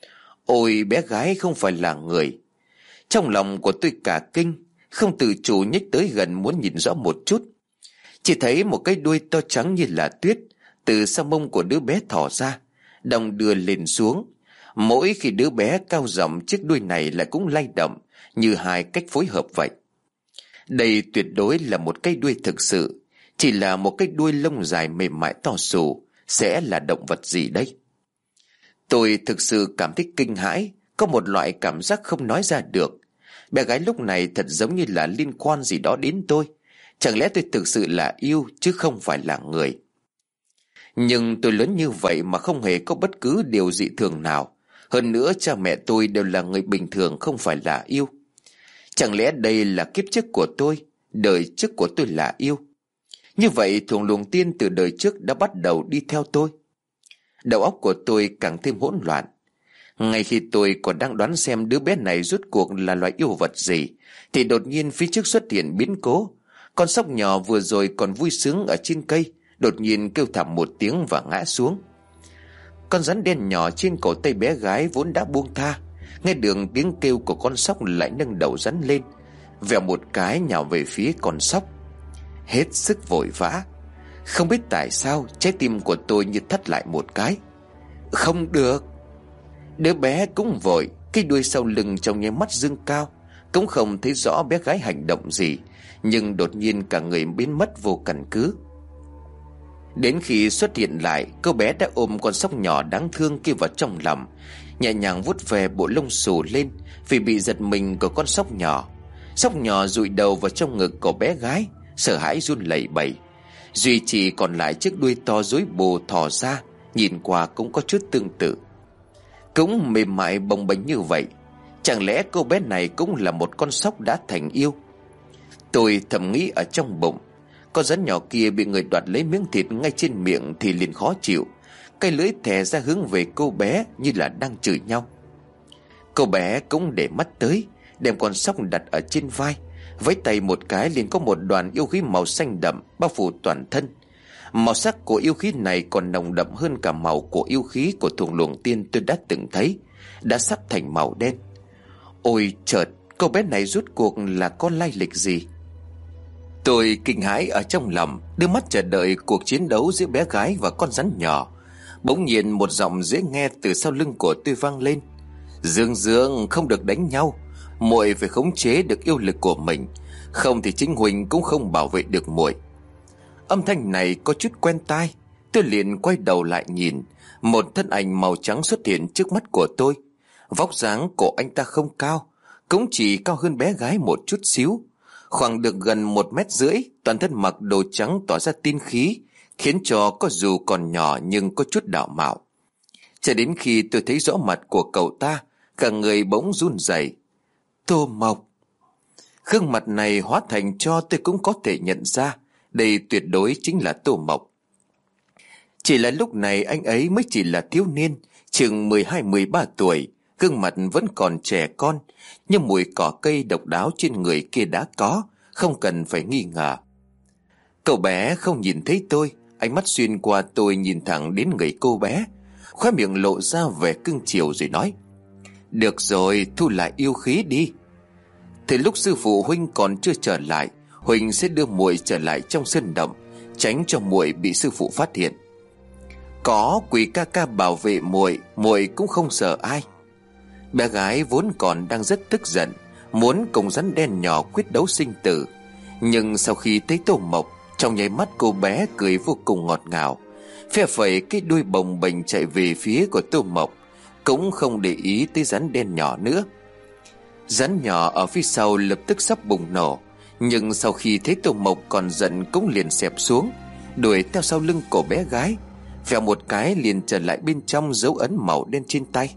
Ôi, bé gái không phải là người. Trong lòng của tôi cả kinh, không tự chủ nhích tới gần muốn nhìn rõ một chút. Chỉ thấy một cái đuôi to trắng như là tuyết từ sau mông của đứa bé thò ra, đong đưa lên xuống. Mỗi khi đứa bé cao giọng, chiếc đuôi này lại cũng lay động, như hai cách phối hợp vậy. Đây tuyệt đối là một cái đuôi thực sự. Chỉ là một cái đuôi lông dài mềm mại to xù, sẽ là động vật gì đây? Tôi thực sự cảm thấy kinh hãi, có một loại cảm giác không nói ra được. Bé gái lúc này thật giống như là liên quan gì đó đến tôi. Chẳng lẽ tôi thực sự là yêu chứ không phải là người? Nhưng tôi lớn như vậy mà không hề có bất cứ điều dị thường nào. Hơn nữa cha mẹ tôi đều là người bình thường, không phải là yêu. Chẳng lẽ đây là kiếp trước của tôi, đời trước của tôi là yêu? Như vậy thuồng luồng tiên từ đời trước đã bắt đầu đi theo tôi. Đầu óc của tôi càng thêm hỗn loạn. Ngay khi tôi còn đang đoán xem đứa bé này rốt cuộc là loài yêu vật gì, thì đột nhiên phía trước xuất hiện biến cố. Con sóc nhỏ vừa rồi còn vui sướng ở trên cây, đột nhiên kêu thảm một tiếng và ngã xuống. Con rắn đen nhỏ trên cổ tay bé gái vốn đã buông tha, nghe được tiếng kêu của con sóc lại nâng đầu rắn lên, vèo một cái nhào về phía con sóc. Hết sức vội vã. Không biết tại sao trái tim của tôi như thắt lại một cái. Không được. Đứa bé cũng vội, cái đuôi sau lưng trong nháy mắt dương cao. Cũng không thấy rõ bé gái hành động gì, nhưng đột nhiên cả người biến mất vô căn cứ. Đến khi xuất hiện lại, cô bé đã ôm con sóc nhỏ đáng thương kia vào trong lòng, nhẹ nhàng vuốt về bộ lông xù lên vì bị giật mình của con sóc nhỏ. Sóc nhỏ dụi đầu vào trong ngực của bé gái, sợ hãi run lẩy bẩy. Duy chỉ còn lại chiếc đuôi to rối bù thò ra, nhìn qua cũng có chút tương tự, cũng mềm mại bồng bềnh như vậy. Chẳng lẽ cô bé này cũng là một con sóc đã thành yêu? Tôi thầm nghĩ ở trong bụng. Con rắn nhỏ kia bị người đoạt lấy miếng thịt ngay trên miệng thì liền khó chịu, cái lưỡi thè ra hướng về cô bé như là đang chửi nhau. Cô bé cũng để mắt tới, đem con sóc đặt ở trên vai, với tay một cái liền có một đoàn yêu khí màu xanh đậm bao phủ toàn thân. Màu sắc của yêu khí này còn nồng đậm hơn cả màu của yêu khí của thuồng luồng tiên tôi đã từng thấy, đã sắp thành màu đen. Ôi chợt, cô bé này rốt cuộc là có lai lịch gì? Tôi kinh hãi ở trong lòng, đưa mắt chờ đợi cuộc chiến đấu giữa bé gái và con rắn nhỏ. Bỗng nhiên một giọng dễ nghe từ sau lưng của tôi vang lên. Dương Dương, không được đánh nhau, muội phải khống chế được yêu lực của mình, không thì chính Huỳnh cũng không bảo vệ được muội. Âm thanh này có chút quen tai. Tôi liền quay đầu lại nhìn, một thân ảnh màu trắng xuất hiện trước mắt của tôi. Vóc dáng của anh ta không cao, cũng chỉ cao hơn bé gái một chút xíu, khoảng được gần một mét rưỡi. Toàn thân mặc đồ trắng tỏa ra tiên khí, khiến cho có dù còn nhỏ nhưng có chút đạo mạo. Cho đến khi tôi thấy rõ mặt của cậu ta, cả người bỗng run rẩy. Tô Mộc. Gương mặt này hóa thành cho tôi cũng có thể nhận ra đây tuyệt đối chính là Tô Mộc. Chỉ là lúc này anh ấy mới chỉ là thiếu niên, chừng mười hai mười ba tuổi, gương mặt vẫn còn trẻ con, nhưng mùi cỏ cây độc đáo trên người kia đã có, không cần phải nghi ngờ. Cậu bé không nhìn thấy tôi, ánh mắt xuyên qua tôi nhìn thẳng đến người cô bé, khóe miệng lộ ra vẻ cưng chiều rồi nói: Được rồi, thu lại yêu khí đi. Thì lúc sư phụ huynh còn chưa trở lại, Huỳnh sẽ đưa muội trở lại trong sân động, tránh cho muội bị sư phụ phát hiện. Có quỷ ca ca bảo vệ muội, muội cũng không sợ ai. Bé gái vốn còn đang rất tức giận, muốn cùng rắn đen nhỏ quyết đấu sinh tử, nhưng sau khi thấy Tô Mộc, trong nháy mắt cô bé cười vô cùng ngọt ngào, phe phẩy cái đuôi bồng bềnh chạy về phía của Tô Mộc, cũng không để ý tới rắn đen nhỏ nữa. Rắn nhỏ ở phía sau lập tức sắp bùng nổ, nhưng sau khi thấy Tô Mộc còn giận cũng liền xẹp xuống, đuổi theo sau lưng của bé gái, vèo một cái liền trở lại bên trong dấu ấn màu đen trên tay.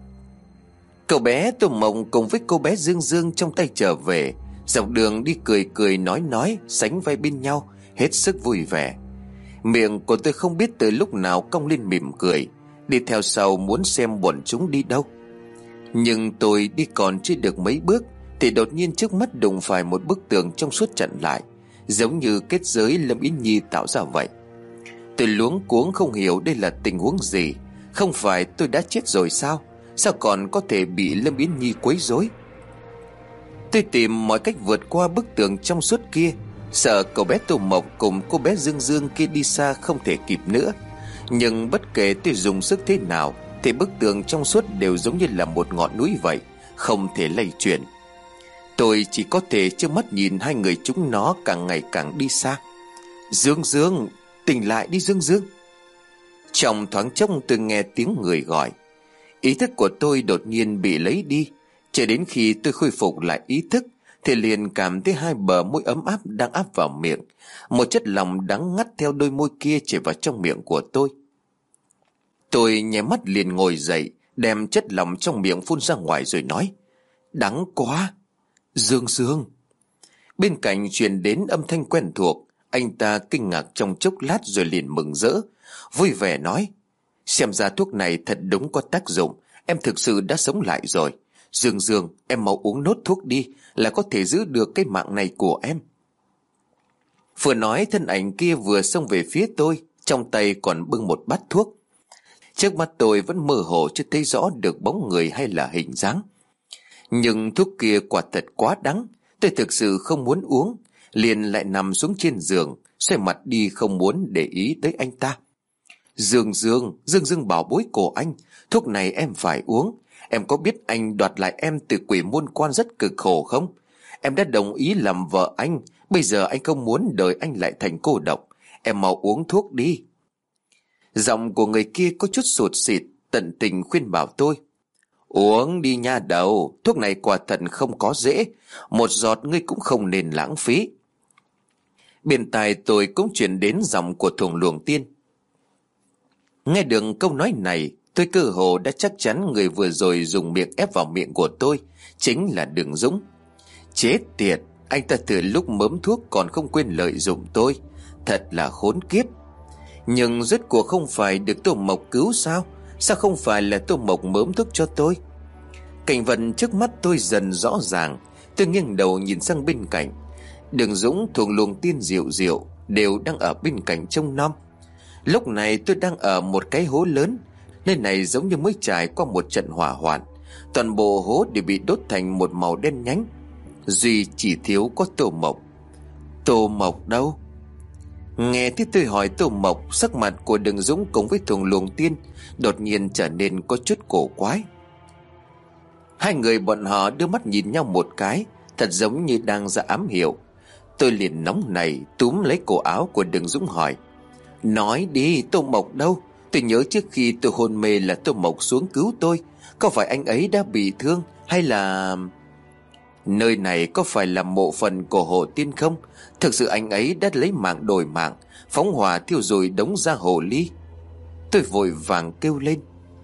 Cậu bé Tô Mộc cùng với cô bé Dương Dương trong tay trở về, dọc đường đi cười cười nói nói, sánh vai bên nhau, hết sức vui vẻ. Miệng của tôi không biết từ lúc nào cong lên mỉm cười, đi theo sau muốn xem bọn chúng đi đâu. Nhưng tôi đi còn chưa được mấy bước thì đột nhiên trước mắt đụng phải một bức tường trong suốt chặn lại, giống như kết giới Lâm Yến Nhi tạo ra vậy. Tôi luống cuống không hiểu đây là tình huống gì. Không phải tôi đã chết rồi sao? Sao còn có thể bị Lâm Yến Nhi quấy rối? Tôi tìm mọi cách vượt qua bức tường trong suốt kia, sợ cậu bé Tô Mộc cùng cô bé Dương Dương kia đi xa không thể kịp nữa. Nhưng bất kể tôi dùng sức thế nào thì bức tường trong suốt đều giống như là một ngọn núi vậy, không thể lay chuyển. Tôi chỉ có thể trơ mắt nhìn hai người chúng nó càng ngày càng đi xa. Dương Dương, tỉnh lại đi Dương Dương. Trong thoáng chốc tôi nghe tiếng người gọi. Ý thức của tôi đột nhiên bị lấy đi. Cho đến khi tôi khôi phục lại ý thức thì liền cảm thấy hai bờ môi ấm áp đang áp vào miệng. Một chất lỏng đắng ngắt theo đôi môi kia chảy vào trong miệng của tôi. Tôi nháy mắt liền ngồi dậy, đem chất lỏng trong miệng phun ra ngoài rồi nói: Đắng quá. Dương Dương. Bên cạnh truyền đến âm thanh quen thuộc. Anh ta kinh ngạc trong chốc lát rồi liền mừng rỡ, vui vẻ nói: Xem ra thuốc này thật đúng có tác dụng. Em thực sự đã sống lại rồi. Dương Dương, em mau uống nốt thuốc đi, là có thể giữ được cái mạng này của em. Vừa nói thân ảnh kia vừa xông về phía tôi, trong tay còn bưng một bát thuốc. Trước mắt tôi vẫn mơ hồ chưa thấy rõ được bóng người hay là hình dáng. Nhưng thuốc kia quả thật quá đắng, tôi thực sự không muốn uống, liền lại nằm xuống trên giường, xoay mặt đi không muốn để ý tới anh ta. Dương Dương, Dương Dương bảo bối của anh, thuốc này em phải uống. Em có biết anh đoạt lại em từ quỷ môn quan rất cực khổ không? Em đã đồng ý làm vợ anh, bây giờ anh không muốn đời anh lại thành cô độc. Em mau uống thuốc đi. Giọng của người kia có chút sụt sịt, tận tình khuyên bảo tôi: Uống đi nha đầu, thuốc này quả thật không có dễ, một giọt ngươi cũng không nên lãng phí. Bên tai tôi cũng truyền đến giọng của Thuồng Luồng Tiên. Nghe được câu nói này, tôi cơ hồ đã chắc chắn người vừa rồi dùng miệng ép vào miệng của tôi chính là Đường Dũng. Chết tiệt, anh ta từ lúc mớm thuốc còn không quên lợi dụng tôi, thật là khốn kiếp. Nhưng rốt cuộc không phải được Tô Mộc cứu sao? Sao không phải là Tô Mộc mớm thuốc cho tôi? Cảnh vật trước mắt tôi dần rõ ràng. Tôi nghiêng đầu nhìn sang bên cạnh. Đường Dũng, Thuồng Luồng Tiên, Diệu Diệu đều đang ở bên cạnh trông nom. Lúc này tôi đang ở một cái hố lớn. Nơi này giống như mới trải qua một trận hỏa hoạn. Toàn bộ hố đều bị đốt thành một màu đen nhánh. Duy chỉ thiếu có Tô Mộc. Tô Mộc đâu? Nghe thấy tôi hỏi Tô Mộc, sắc mặt của Đường Dũng cùng với Thuồng Luồng Tiên đột nhiên trở nên có chút cổ quái. Hai người bọn họ đưa mắt nhìn nhau một cái, thật giống như đang ra ám hiệu. Tôi liền nóng nảy túm lấy cổ áo của Đường Dũng hỏi: Nói đi, Tô Mộc đâu? Tôi nhớ trước khi tôi hôn mê là Tô Mộc xuống cứu tôi. Có phải anh ấy đã bị thương hay là... Nơi này có phải là mộ phần của Hồ Tiên không? Thực sự anh ấy đã lấy mạng đổi mạng, phóng hỏa thiêu rụi đống da hồ ly. Tôi vội vàng kêu lên.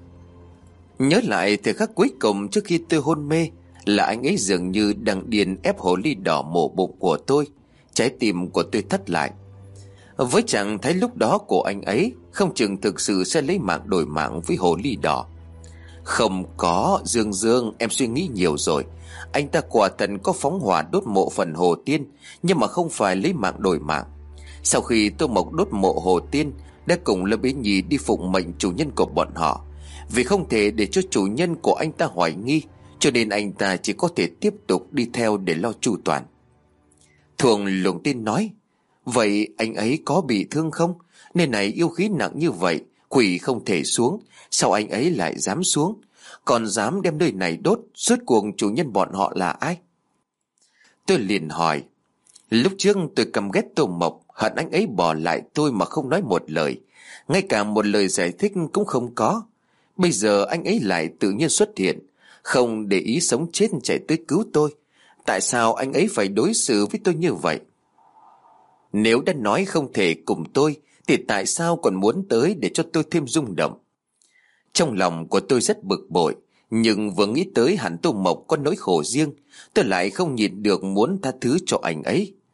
Nhớ lại thời khắc cuối cùng trước khi tôi hôn mê, là anh ấy dường như đang điên ép hồ ly đỏ mổ bụng của tôi. Trái tim của tôi thắt lại. Với trạng thái lúc đó của anh ấy, không chừng thực sự sẽ lấy mạng đổi mạng với hồ ly đỏ. Không có, Dương Dương, em suy nghĩ nhiều rồi. Anh ta quả thật có phóng hỏa đốt mộ phần Hồ Tiên, nhưng mà không phải lấy mạng đổi mạng. Sau khi Tô Mộc đốt mộ Hồ Tiên, đã cùng Lâm Yến Nhi đi phụng mệnh chủ nhân của bọn họ. Vì không thể để cho chủ nhân của anh ta hoài nghi, cho nên anh ta chỉ có thể tiếp tục đi theo để lo chu toàn. Thuồng Luồng Tiên nói: Vậy anh ấy có bị thương không? Nơi này yêu khí nặng như vậy, quỷ không thể xuống, sao anh ấy lại dám xuống? Còn dám đem nơi này đốt, rốt cuộc chủ nhân bọn họ là ai? Tôi liền hỏi. Lúc trước tôi căm ghét Tô Mộc, hận anh ấy bỏ lại tôi mà không nói một lời, ngay cả một lời giải thích cũng không có. Bây giờ anh ấy lại tự nhiên xuất hiện, không để ý sống chết chạy tới cứu tôi. Tại sao anh ấy phải đối xử với tôi như vậy? Nếu đã nói không thể cùng tôi, thì tại sao còn muốn tới để cho tôi thêm rung động? Trong lòng của tôi rất bực bội, nhưng vừa nghĩ tới hẳn Tô Mộc có nỗi khổ riêng, tôi lại không nhịn được muốn tha thứ cho anh ấy.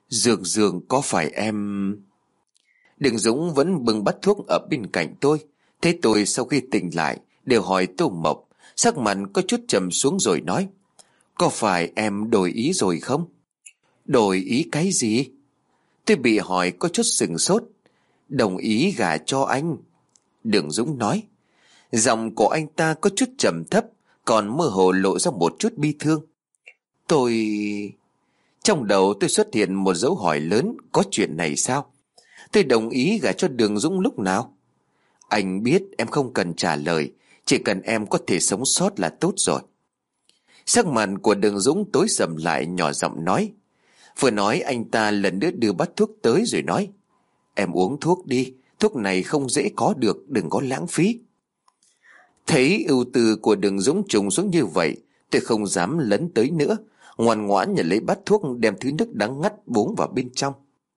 Dường dường có phải em... Đường Dũng vẫn bưng bát thuốc ở bên cạnh tôi. Thế tôi sau khi tỉnh lại đều hỏi Tô Mộc, sắc mặt có chút trầm xuống rồi nói: Có phải em đổi ý rồi không? Đổi ý cái gì? Tôi bị hỏi có chút sừng sốt. Đồng ý gả cho anh, Đường Dũng nói. Giọng của anh ta có chút trầm thấp, còn mơ hồ lộ ra một chút bi thương. Tôi... Trong đầu tôi xuất hiện một dấu hỏi lớn. Có chuyện này sao? Tôi đồng ý gả cho Đường Dũng lúc nào? Anh biết em không cần trả lời, chỉ cần em có thể sống sót là tốt rồi. Sắc mặt của Đường Dũng tối sầm lại, nhỏ giọng nói. Vừa nói anh ta lần nữa đưa bát thuốc tới rồi nói: Em uống thuốc đi, thuốc này không dễ có được, đừng có lãng phí. Thấy ưu tư của Đường Dũng trùng xuống như vậy, tôi không dám lấn tới nữa, ngoan ngoãn nhận lấy bát thuốc, đem thứ nước đắng ngắt uống vào bên trong.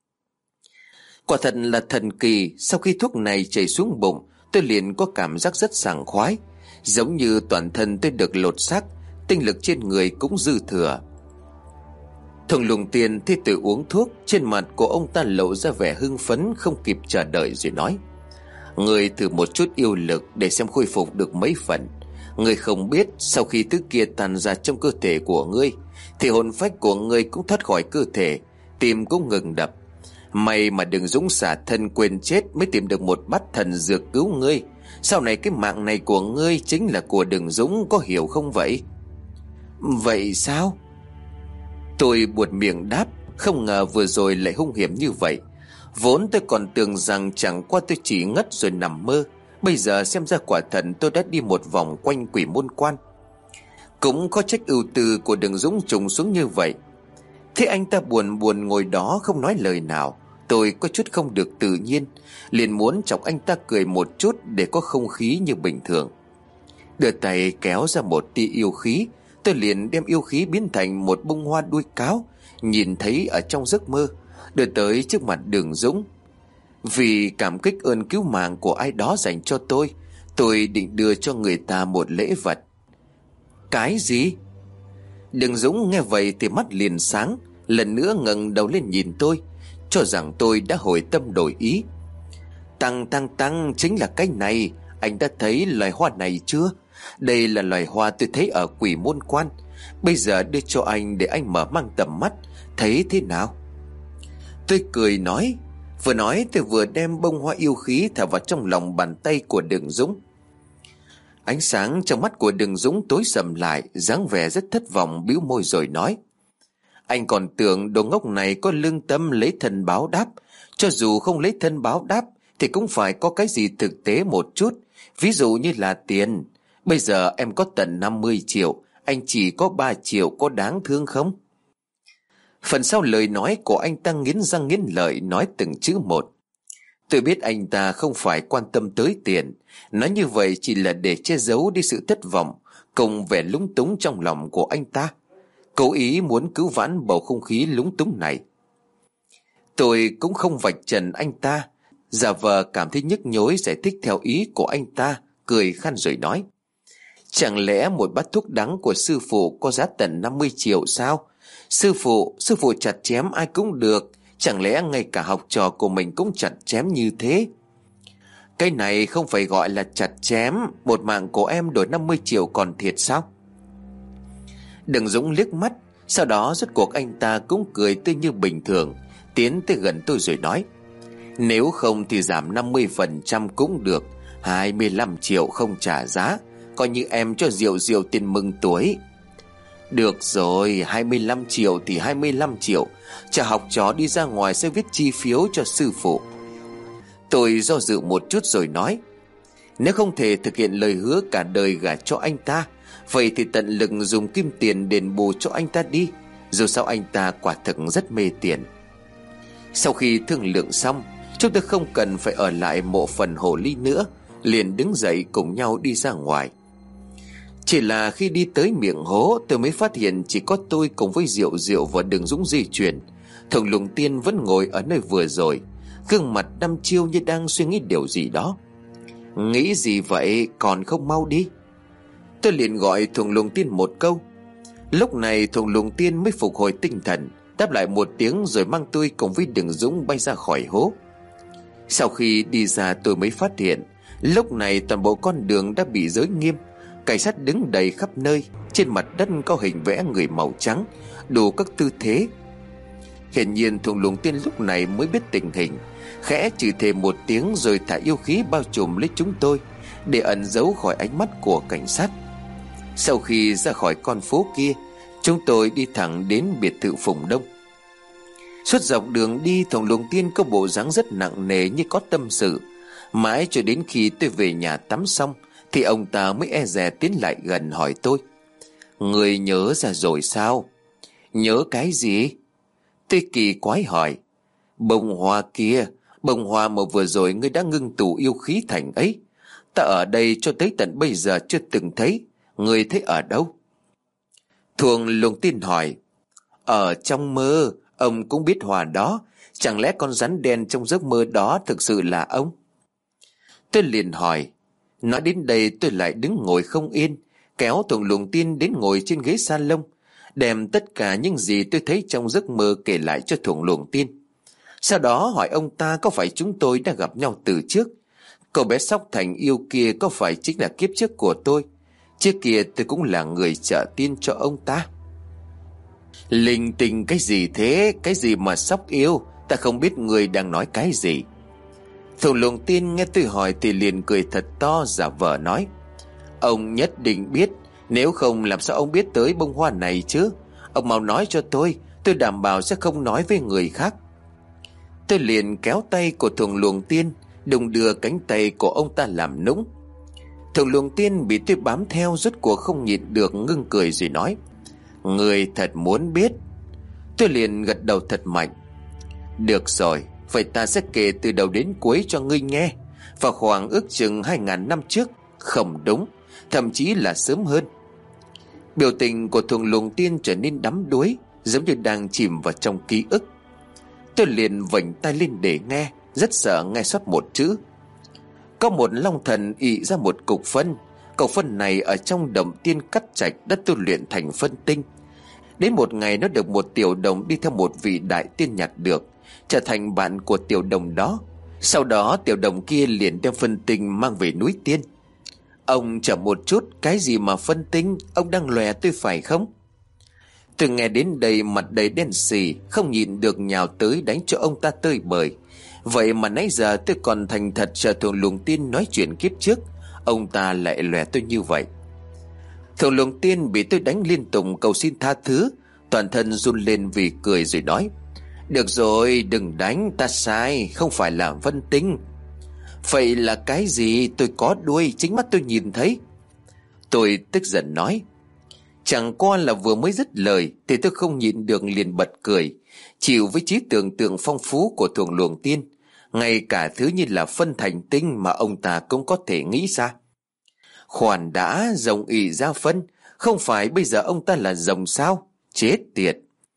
Quả thật là thần kỳ, sau khi thuốc này chảy xuống bụng, tôi liền có cảm giác rất sảng khoái, giống như toàn thân tôi được lột xác, tinh lực trên người cũng dư thừa. Thùng Lùng Tiên thấy tôi uống thuốc, trên mặt của ông ta lộ ra vẻ hưng phấn không kịp chờ đợi rồi nói: Người thử một chút yêu lực để xem khôi phục được mấy phần. Người không biết sau khi thứ kia tan ra trong cơ thể của ngươi thì hồn phách của ngươi cũng thoát khỏi cơ thể, tim cũng ngừng đập. May mà Đường Dũng xả thân quên chết mới tìm được một bát thần dược cứu ngươi. Sau này cái mạng này của ngươi chính là của Đường Dũng, có hiểu không vậy? Vậy sao? Tôi buột miệng đáp, không ngờ vừa rồi lại hung hiểm như vậy. Vốn tôi còn tưởng rằng chẳng qua tôi chỉ ngất rồi nằm mơ, bây giờ xem ra quả thật tôi đã đi một vòng quanh quỷ môn quan. Cũng có trách ưu tư của Đường Dũng trùng xuống như vậy. Thế anh ta buồn buồn ngồi đó không nói lời nào. Tôi có chút không được tự nhiên, liền muốn chọc anh ta cười một chút để có không khí như bình thường. Đưa tay kéo ra một tia yêu khí, tôi liền đem yêu khí biến thành một bông hoa đuôi cáo, nhìn thấy ở trong giấc mơ, đưa tới trước mặt Đường Dũng. Vì cảm kích ơn cứu mạng của ai đó dành cho tôi, tôi định đưa cho người ta một lễ vật. Cái gì? Đường Dũng nghe vậy thì mắt liền sáng, lần nữa ngẩng đầu lên nhìn tôi, cho rằng tôi đã hồi tâm đổi ý. Tăng tăng tăng, chính là cái này. Anh đã thấy loài hoa này chưa? Đây là loài hoa tôi thấy ở quỷ môn quan. Bây giờ đưa cho anh để anh mở mang tầm mắt, thấy thế nào? Tôi cười nói. Vừa nói tôi vừa đem bông hoa yêu khí thả vào trong lòng bàn tay của Đường Dũng. Ánh sáng trong mắt của Đường Dũng tối sầm lại, dáng vẻ rất thất vọng, bĩu môi rồi nói: Anh còn tưởng đồ ngốc này có lương tâm lấy thân báo đáp. Cho dù không lấy thân báo đáp thì cũng phải có cái gì thực tế một chút, ví dụ như là tiền. Bây giờ em có tận năm mươi triệu, anh chỉ có ba triệu, có đáng thương không? Phần sau lời nói của anh ta nghiến răng nghiến lợi, nói từng chữ một. Tôi biết anh ta không phải quan tâm tới tiền, nói như vậy chỉ là để che giấu đi sự thất vọng cùng vẻ lúng túng trong lòng của anh ta, cố ý muốn cứu vãn bầu không khí lúng túng này. Tôi cũng không vạch trần anh ta, giả vờ cảm thấy nhức nhối giải thích theo ý của anh ta, cười khăn rồi nói: Chẳng lẽ một bát thuốc đắng của sư phụ có giá tận năm mươi triệu sao? Sư phụ, sư phụ chặt chém ai cũng được, chẳng lẽ ngay cả học trò của mình cũng chặt chém như thế? Cái này không phải gọi là chặt chém, một mạng của em đổi năm mươi triệu còn thiệt sao? Đường Dũng liếc mắt, sau đó rốt cuộc anh ta cũng cười tươi như bình thường, tiến tới gần tôi rồi nói: Nếu không thì giảm năm mươi phần trăm cũng được, hai mươi lăm triệu không trả giá, coi như em cho Diệu Diệu tiền mừng tuổi. Được rồi, hai mươi lăm triệu thì hai mươi lăm triệu, cha học trò đi ra ngoài sẽ viết chi phiếu cho sư phụ. Tôi do dự một chút rồi nói: Nếu không thể thực hiện lời hứa cả đời gả cho anh ta, vậy thì tận lực dùng kim tiền đền bù cho anh ta đi, dù sao anh ta quả thực rất mê tiền. Sau khi thương lượng xong, chúng tôi không cần phải ở lại mộ phần hồ ly nữa, liền đứng dậy cùng nhau đi ra ngoài. Chỉ là khi đi tới miệng hố, tôi mới phát hiện chỉ có tôi cùng với Diệu Diệu và Đường Dũng di chuyển. Thùng Lùng Tiên vẫn ngồi ở nơi vừa rồi, gương mặt đăm chiêu như đang suy nghĩ điều gì đó. Nghĩ gì vậy, còn không mau đi? Tôi liền gọi Thùng Lùng Tiên một câu. Lúc này Thùng Lùng Tiên mới phục hồi tinh thần, đáp lại một tiếng rồi mang tôi cùng với Đường Dũng bay ra khỏi hố. Sau khi đi ra tôi mới phát hiện lúc này toàn bộ con đường đã bị giới nghiêm. Cảnh sát đứng đầy khắp nơi. Trên mặt đất có hình vẽ người màu trắng, đủ các tư thế. Hiển nhiên Thùng Lũng Tiên lúc này mới biết tình hình, khẽ chửi thề một tiếng rồi thả yêu khí bao trùm lấy chúng tôi để ẩn giấu khỏi ánh mắt của cảnh sát. Sau khi ra khỏi con phố kia, chúng tôi đi thẳng đến biệt thự Phùng Đông. Suốt dọc đường đi, Thùng Lũng Tiên có bộ dáng rất nặng nề như có tâm sự. Mãi cho đến khi tôi về nhà tắm xong thì ông ta mới e dè tiến lại gần hỏi tôi: "Người nhớ ra rồi sao?" "Nhớ cái gì?" Tôi kỳ quái hỏi. "Bông hoa kia, bông hoa mà vừa rồi ngươi đã ngưng tụ yêu khí thành ấy. Ta ở đây cho tới tận bây giờ chưa từng thấy. Ngươi thấy ở đâu?" Thùng Lũng Tiên hỏi. "Ở trong mơ, ông cũng biết hoa đó. Chẳng lẽ con rắn đen trong giấc mơ đó thực sự là ông?" Tôi liền hỏi. Nói đến đây tôi lại đứng ngồi không yên, kéo Thùng Lũng Tiên đến ngồi trên ghế salon, đem tất cả những gì tôi thấy trong giấc mơ kể lại cho Thùng Lũng Tiên. Sau đó hỏi ông ta có phải chúng tôi đã gặp nhau từ trước. Cậu bé Sóc Thành yêu kia có phải chính là kiếp trước của tôi? Trước kia tôi cũng là người trợ tiên cho ông ta. Linh tinh cái gì thế? Cái gì mà Sóc yêu? Ta không biết người đang nói cái gì. Thùng Lũng Tiên nghe tôi hỏi thì liền cười thật to, giả vờ nói: "Ông nhất định biết, nếu không làm sao ông biết tới bông hoa này chứ? Ông mau nói cho tôi, tôi đảm bảo sẽ không nói với người khác." Tôi liền kéo tay của Thùng Lũng Tiên, đùng đưa cánh tay của ông ta làm nũng. Thùng Lũng Tiên bị tôi bám theo rốt cuộc không nhịn được, ngưng cười rồi nói: "Người thật muốn biết." Tôi liền gật đầu thật mạnh. "Được rồi, vậy ta sẽ kể từ đầu đến cuối cho ngươi nghe. Vào khoảng ước chừng hai ngàn năm trước. Không đúng, thậm chí là sớm hơn." Biểu tình của Thùng Lũng Tiên trở nên đắm đuối, giống như đang chìm vào trong ký ức. Tôi liền vểnh tai lên để nghe, rất sợ nghe sót một chữ. Có một long thần ị ra một cục phân. Cục phân này ở trong động tiên cắt trạch đã tu luyện thành phân tinh. Đến một ngày nó được một tiểu đồng đi theo một vị đại tiên nhặt được, trở thành bạn của tiểu đồng đó. Sau đó tiểu đồng kia liền đem phân tinh mang về núi tiên. Ông chờ một chút, cái gì mà phân tinh? Ông đang lòe tôi phải không? Tôi nghe đến đây mặt đầy đen xì, không nhịn được nhào tới đánh cho ông ta tơi bời. Vậy mà nãy giờ tôi còn thành thật chờ Thùng Lũng Tiên nói chuyện kiếp trước, ông ta lại lòe tôi như vậy. Thùng Lũng Tiên bị tôi đánh liên tục cầu xin tha thứ, toàn thân run lên vì cười rồi nói: "Được rồi, đừng đánh, ta sai, không phải là vân tinh." "Vậy là cái gì? Tôi có đuôi, chính mắt tôi nhìn thấy." Tôi tức giận nói. Chẳng qua là vừa mới dứt lời thì tôi không nhịn được liền bật cười, chịu với trí tưởng tượng phong phú của Thùng Lũng Tiên. Ngay cả thứ như là phân thành tinh mà ông ta cũng có thể nghĩ ra. Khoản đã, rồng ị ra phân, không phải bây giờ ông ta là rồng sao? Chết tiệt!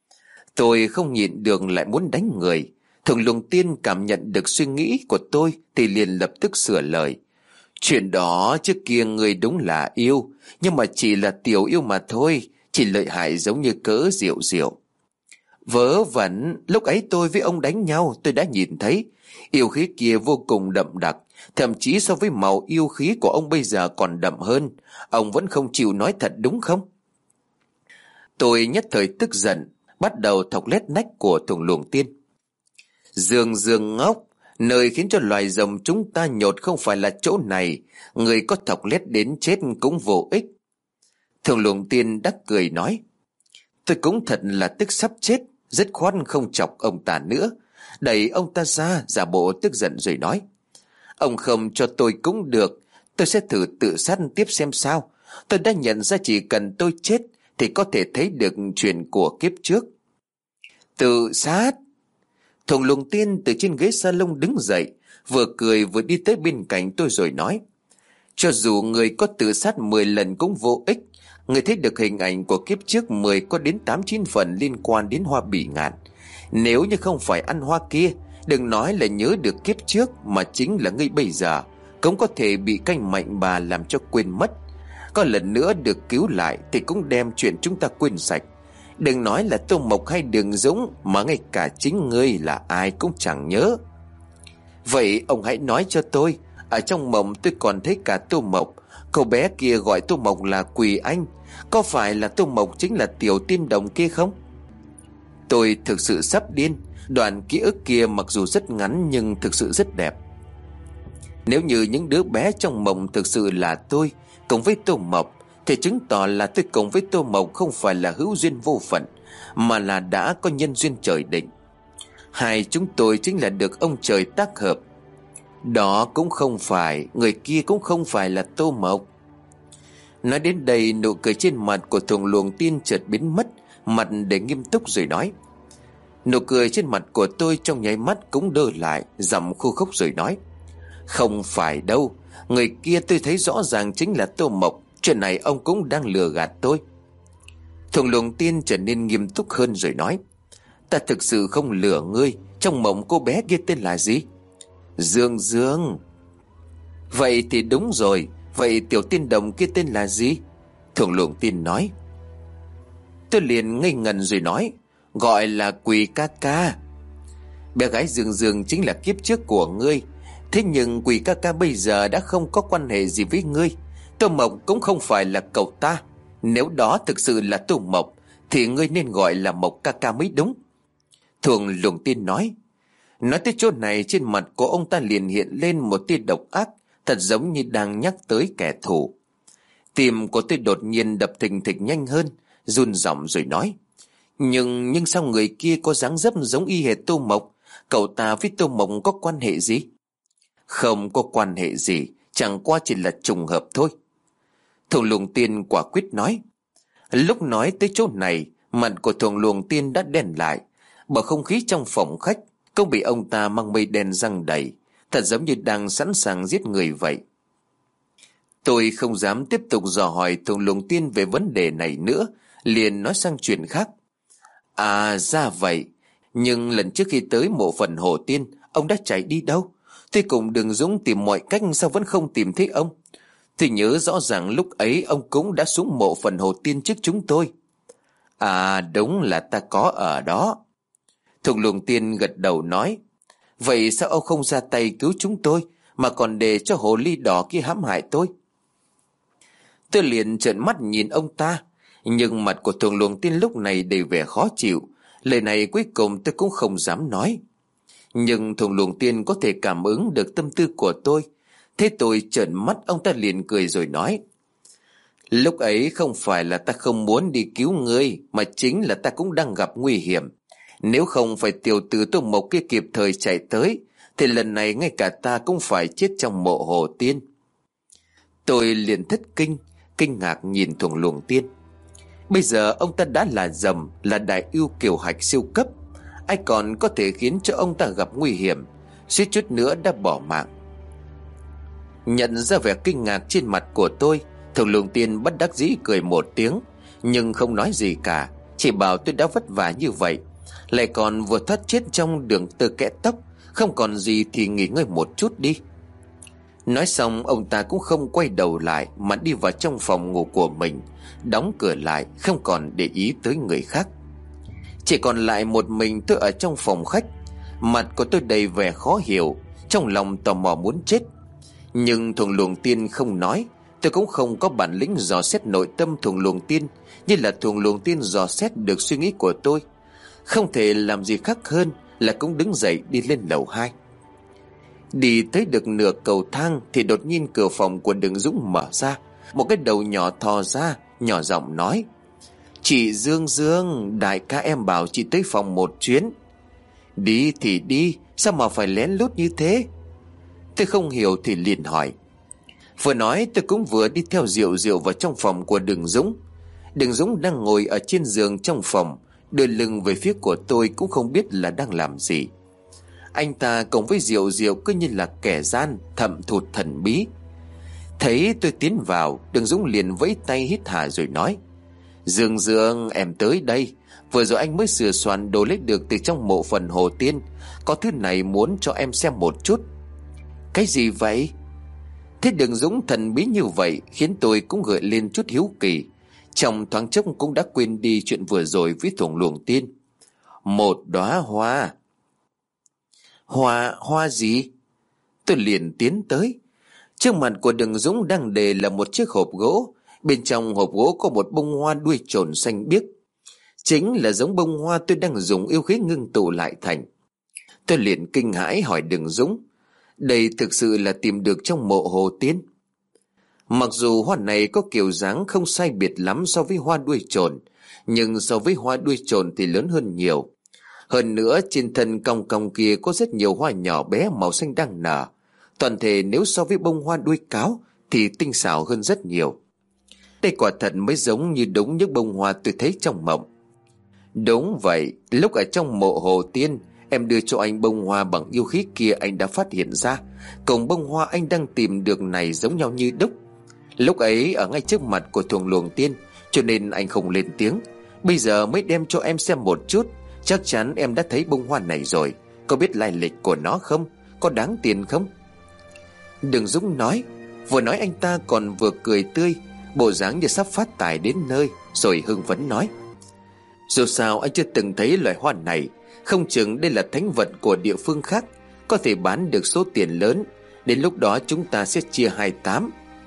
Tôi không nhịn được lại muốn đánh người. Thùng Lũng Tiên cảm nhận được suy nghĩ của tôi thì liền lập tức sửa lời. "Chuyện đó trước kia người đúng là yêu, nhưng mà chỉ là tiểu yêu mà thôi, chỉ lợi hại giống như cỡ Diệu Diệu." "Vớ vẩn, lúc ấy tôi với ông đánh nhau tôi đã nhìn thấy. Yêu khí kia vô cùng đậm đặc, thậm chí so với màu yêu khí của ông bây giờ còn đậm hơn. Ông vẫn không chịu nói thật đúng không?" Tôi nhất thời tức giận, bắt đầu thọc lết nách của Thùng Lũng Tiên. "Dương dương ngốc, nơi khiến cho loài rồng chúng ta nhột không phải là chỗ này. Người có thọc lết đến chết cũng vô ích." Thùng Lũng Tiên đắc cười nói. Tôi cũng thật là tức sắp chết, dứt khoát không chọc ông ta nữa, đẩy ông ta ra, giả bộ tức giận rồi nói: "Ông không cho tôi cũng được, tôi sẽ thử tự sát tiếp xem sao. Tôi đã nhận ra chỉ cần tôi chết thì có thể thấy được chuyện của kiếp trước." "Tự sát?" Thùng Lũng Tiên từ trên ghế salon đứng dậy, vừa cười vừa đi tới bên cạnh tôi rồi nói: "Cho dù người có tự sát mười lần cũng vô ích. Người thấy được hình ảnh của kiếp trước mười có đến tám chín phần liên quan đến hoa bỉ ngạn. Nếu như không phải ăn hoa kia, đừng nói là nhớ được kiếp trước, mà chính là ngươi bây giờ cũng có thể bị canh mạnh bà làm cho quên mất. Có lần nữa được cứu lại thì cũng đem chuyện chúng ta quên sạch. Đừng nói là Tô Mộc hay Đường Dũng, mà ngay cả chính ngươi là ai cũng chẳng nhớ. Vậy ông hãy nói cho tôi, ở trong mộng tôi còn thấy cả Tô Mộc. Cậu bé kia gọi Tô Mộc là Quỳ Anh, có phải là Tô Mộc chính là Tiểu Tiên Đồng kia không? Tôi thực sự sắp điên. Đoạn ký ức kia mặc dù rất ngắn nhưng thực sự rất đẹp. Nếu như những đứa bé trong mộng thực sự là tôi cùng với Tô Mộc, thì chứng tỏ là tôi cùng với Tô Mộc không phải là hữu duyên vô phận, mà là đã có nhân duyên trời định. Hai chúng tôi chính là được ông trời tác hợp. Đó cũng không phải, người kia cũng không phải là Tô Mộc. Nói đến đây, nụ cười trên mặt của Thuồng Luồng Tiên chợt biến mất, mặt để nghiêm túc rồi nói. Nụ cười trên mặt của tôi trong nháy mắt cũng đơ lại, giọng khô khốc rồi nói. Không phải đâu, người kia tôi thấy rõ ràng chính là Tô Mộc. Chuyện này ông cũng đang lừa gạt tôi. Thuồng Luồng Tiên trở nên nghiêm túc hơn rồi nói. Ta thực sự không lừa ngươi. Trong mộng cô bé kia tên là gì? Dương Dương. Vậy thì đúng rồi. Vậy Tiểu Tiên Đồng kia tên là gì? Thuồng Luồng Tiên nói. Tôi liền ngây ngần rồi nói. Gọi là Quỳ ca ca. Bé gái Dương Dương chính là kiếp trước của ngươi. Thế nhưng Quỳ ca ca bây giờ đã không có quan hệ gì với ngươi. Tô Mộc cũng không phải là cậu ta. Nếu đó thực sự là Tô Mộc, thì ngươi nên gọi là Mộc ca ca mới đúng. Thuồng Luồng Tiên nói. Nói tới chỗ này, trên mặt của ông ta liền hiện lên một tia độc ác, thật giống như đang nhắc tới kẻ thù. Tim của tôi đột nhiên đập thình thịch nhanh hơn, run giọng rồi nói. Nhưng nhưng sao người kia có dáng dấp giống y hệt Tô Mộc? Cậu ta với Tô Mộc có quan hệ gì? Không có quan hệ gì, chẳng qua chỉ là trùng hợp thôi. Thuồng Luồng Tiên quả quyết nói. Lúc nói tới chỗ này, mặt của Thuồng Luồng Tiên đã đen lại. Bầu không khí trong phòng khách cũng bị ông ta mang mây đen răng đầy, thật giống như đang sẵn sàng giết người vậy. Tôi không dám tiếp tục dò hỏi Thuồng Luồng Tiên về vấn đề này nữa, liền nói sang chuyện khác. À ra vậy. Nhưng lần trước khi tới mộ phần Hồ Tiên, ông đã chạy đi đâu? Tôi cùng Đường Dũng tìm mọi cách, sao vẫn không tìm thấy ông? Tôi nhớ rõ ràng lúc ấy ông cũng đã xuống mộ phần Hồ Tiên trước chúng tôi. À đúng là ta có ở đó. Thuồng Luồng Tiên gật đầu nói. Vậy sao ông không ra tay cứu chúng tôi, mà còn để cho hồ ly đỏ kia hãm hại tôi? Tôi liền trợn mắt nhìn ông ta, nhưng mặt của Thuồng Luồng Tiên lúc này đầy vẻ khó chịu. Lời này cuối cùng tôi cũng không dám nói. Nhưng Thuồng Luồng Tiên có thể cảm ứng được tâm tư của tôi. Thế tôi trợn mắt, ông ta liền cười rồi nói. Lúc ấy không phải là ta không muốn đi cứu ngươi, mà chính là ta cũng đang gặp nguy hiểm. Nếu không phải tiểu tử Tô Mộc kia kịp thời chạy tới, thì lần này ngay cả ta cũng phải chết trong mộ Hồ Tiên. Tôi liền thất kinh, kinh ngạc nhìn Thuồng Luồng Tiên. Bây giờ ông ta đã là dầm, là đại ưu kiều hạch siêu cấp. Ai còn có thể khiến cho ông ta gặp nguy hiểm, suýt chút nữa đã bỏ mạng. Nhận ra vẻ kinh ngạc trên mặt của tôi, Thuồng Luồng Tiên bất đắc dĩ cười một tiếng, nhưng không nói gì cả, chỉ bảo tôi đã vất vả như vậy, lại còn vừa thoát chết trong đường tơ kẽ tóc, không còn gì thì nghỉ ngơi một chút đi. Nói xong ông ta cũng không quay đầu lại, mà đi vào trong phòng ngủ của mình, đóng cửa lại, không còn để ý tới người khác. Chỉ còn lại một mình tôi ở trong phòng khách. Mặt của tôi đầy vẻ khó hiểu, trong lòng tò mò muốn chết. Nhưng Thuồng Luồng Tiên không nói, tôi cũng không có bản lĩnh dò xét nội tâm Thuồng Luồng Tiên, như là Thuồng Luồng Tiên dò xét được suy nghĩ của tôi. Không thể làm gì khác hơn là cũng đứng dậy đi lên lầu hai. Đi tới được nửa cầu thang thì đột nhiên cửa phòng của Đường Dũng mở ra. Một cái đầu nhỏ thò ra, nhỏ giọng nói. Chị Dương Dương, đại ca em bảo chị tới phòng một chuyến. Đi thì đi, sao mà phải lén lút như thế? Tôi không hiểu thì liền hỏi. Vừa nói tôi cũng vừa đi theo Diệu Diệu vào trong phòng của Đường Dũng. Đường Dũng đang ngồi ở trên giường trong phòng, đưa lưng về phía của tôi, cũng không biết là đang làm gì. Anh ta cùng với Diệu Diệu cứ như là kẻ gian thậm thụt thần bí. Thấy tôi tiến vào, Đường Dũng liền vẫy tay hít hà rồi nói. Dương Dương, em tới đây. Vừa rồi anh mới sửa soạn đồ lấy được từ trong mộ phần Hồ Tiên. Có thứ này muốn cho em xem một chút. Cái gì vậy? Thế Đường Dũng thần bí như vậy khiến tôi cũng gợi lên chút hiếu kỳ. Trong thoáng chốc cũng đã quên đi chuyện vừa rồi với thuồng luồng tiên. Một đóa hoa. Hoa, hoa gì? Tôi liền tiến tới. Trước mặt của Đường Dũng đang để là một chiếc hộp gỗ. Bên trong hộp gỗ có một bông hoa đuôi trồn xanh biếc. Chính là giống bông hoa tôi đang dùng yêu khí ngưng tụ lại thành. Tôi liền kinh hãi hỏi Đường Dũng, đây thực sự là tìm được trong mộ Hồ Tiên? Mặc dù hoa này có kiểu dáng không sai biệt lắm so với hoa đuôi trồn, nhưng so với hoa đuôi trồn thì lớn hơn nhiều. Hơn nữa trên thân cong cong kia có rất nhiều hoa nhỏ bé màu xanh đang nở. Toàn thể nếu so với bông hoa đuôi cáo thì tinh xảo hơn rất nhiều. Đây quả thật mới giống như đúng những bông hoa tôi thấy trong mộng. Đúng vậy, lúc ở trong mộ Hồ Tiên, em đưa cho anh bông hoa bằng yêu khí kia, anh đã phát hiện ra cùng bông hoa anh đang tìm được này giống nhau như đúc. Lúc ấy ở ngay trước mặt của thuồng luồng tiên, cho nên anh không lên tiếng. Bây giờ mới đem cho em xem một chút. Chắc chắn em đã thấy bông hoa này rồi. Có biết lai lịch của nó không? Có đáng tiền không? Đường Dũng nói. Vừa nói anh ta còn vừa cười tươi, bộ dáng như sắp phát tài đến nơi. Rồi hưng phấn nói, dù sao anh chưa từng thấy loài hoa này, không chừng đây là thánh vật của địa phương khác, có thể bán được số tiền lớn. Đến lúc đó chúng ta sẽ chia hai tám.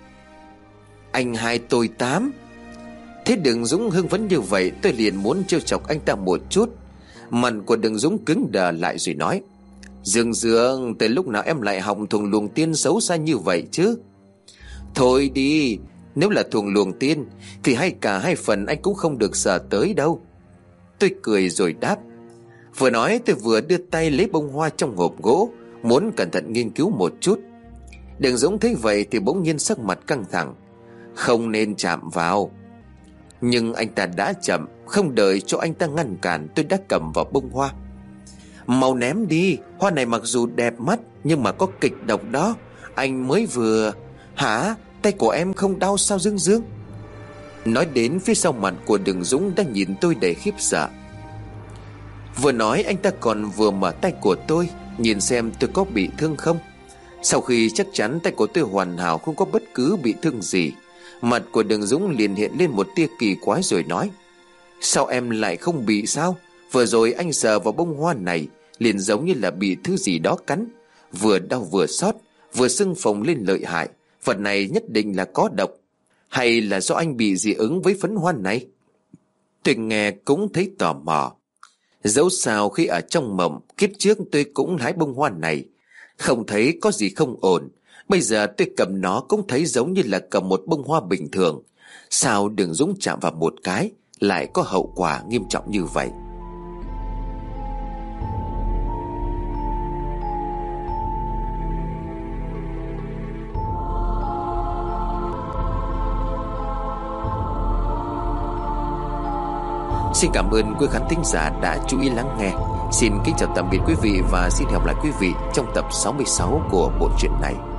Anh hai tôi tám. Thế Đường Dũng hưng phấn như vậy, tôi liền muốn trêu chọc anh ta một chút. Mặt của Đường Dũng cứng đờ lại rồi nói, Dương Dương, từ lúc nào em lại hòng thuồng luồng tiên xấu xa như vậy chứ? Thôi đi, nếu là thuồng luồng tiên thì hay cả hai phần anh cũng không được sờ tới đâu. Tôi cười rồi đáp. Vừa nói tôi vừa đưa tay lấy bông hoa trong hộp gỗ, muốn cẩn thận nghiên cứu một chút. Đường Dũng thấy vậy thì bỗng nhiên sắc mặt căng thẳng. Không nên chạm vào. Nhưng anh ta đã chậm. Không đợi cho anh ta ngăn cản, tôi đã cầm vào bông hoa. Mau ném đi, hoa này mặc dù đẹp mắt nhưng mà có kịch độc đó. Anh mới vừa... Hả? Tay của em không đau sao Dương Dương? Nói đến phía sau mặt của Đường Dũng đang nhìn tôi đầy khiếp sợ. Vừa nói anh ta còn vừa mở tay của tôi, nhìn xem tôi có bị thương không. Sau khi chắc chắn tay của tôi hoàn hảo, không có bất cứ bị thương gì, mặt của Đường Dũng liền hiện lên một tia kỳ quái rồi nói, sao em lại không bị sao? Vừa rồi anh sờ vào bông hoa này liền giống như là bị thứ gì đó cắn, vừa đau vừa xót, vừa sưng phồng lên lợi hại. Vật này nhất định là có độc. Hay là do anh bị dị ứng với phấn hoa này? Tôi nghe cũng thấy tò mò. Dẫu sao khi ở trong mộng kiếp trước tôi cũng hái bông hoa này, không thấy có gì không ổn. Bây giờ tôi cầm nó cũng thấy giống như là cầm một bông hoa bình thường. Sao Đường Dũng chạm vào một cái lại có hậu quả nghiêm trọng như vậy? Xin cảm ơn quý khán thính giả đã chú ý lắng nghe. Xin kính chào tạm biệt quý vị và xin hẹn gặp lại quý vị trong tập sáu mươi sáu của bộ truyện này.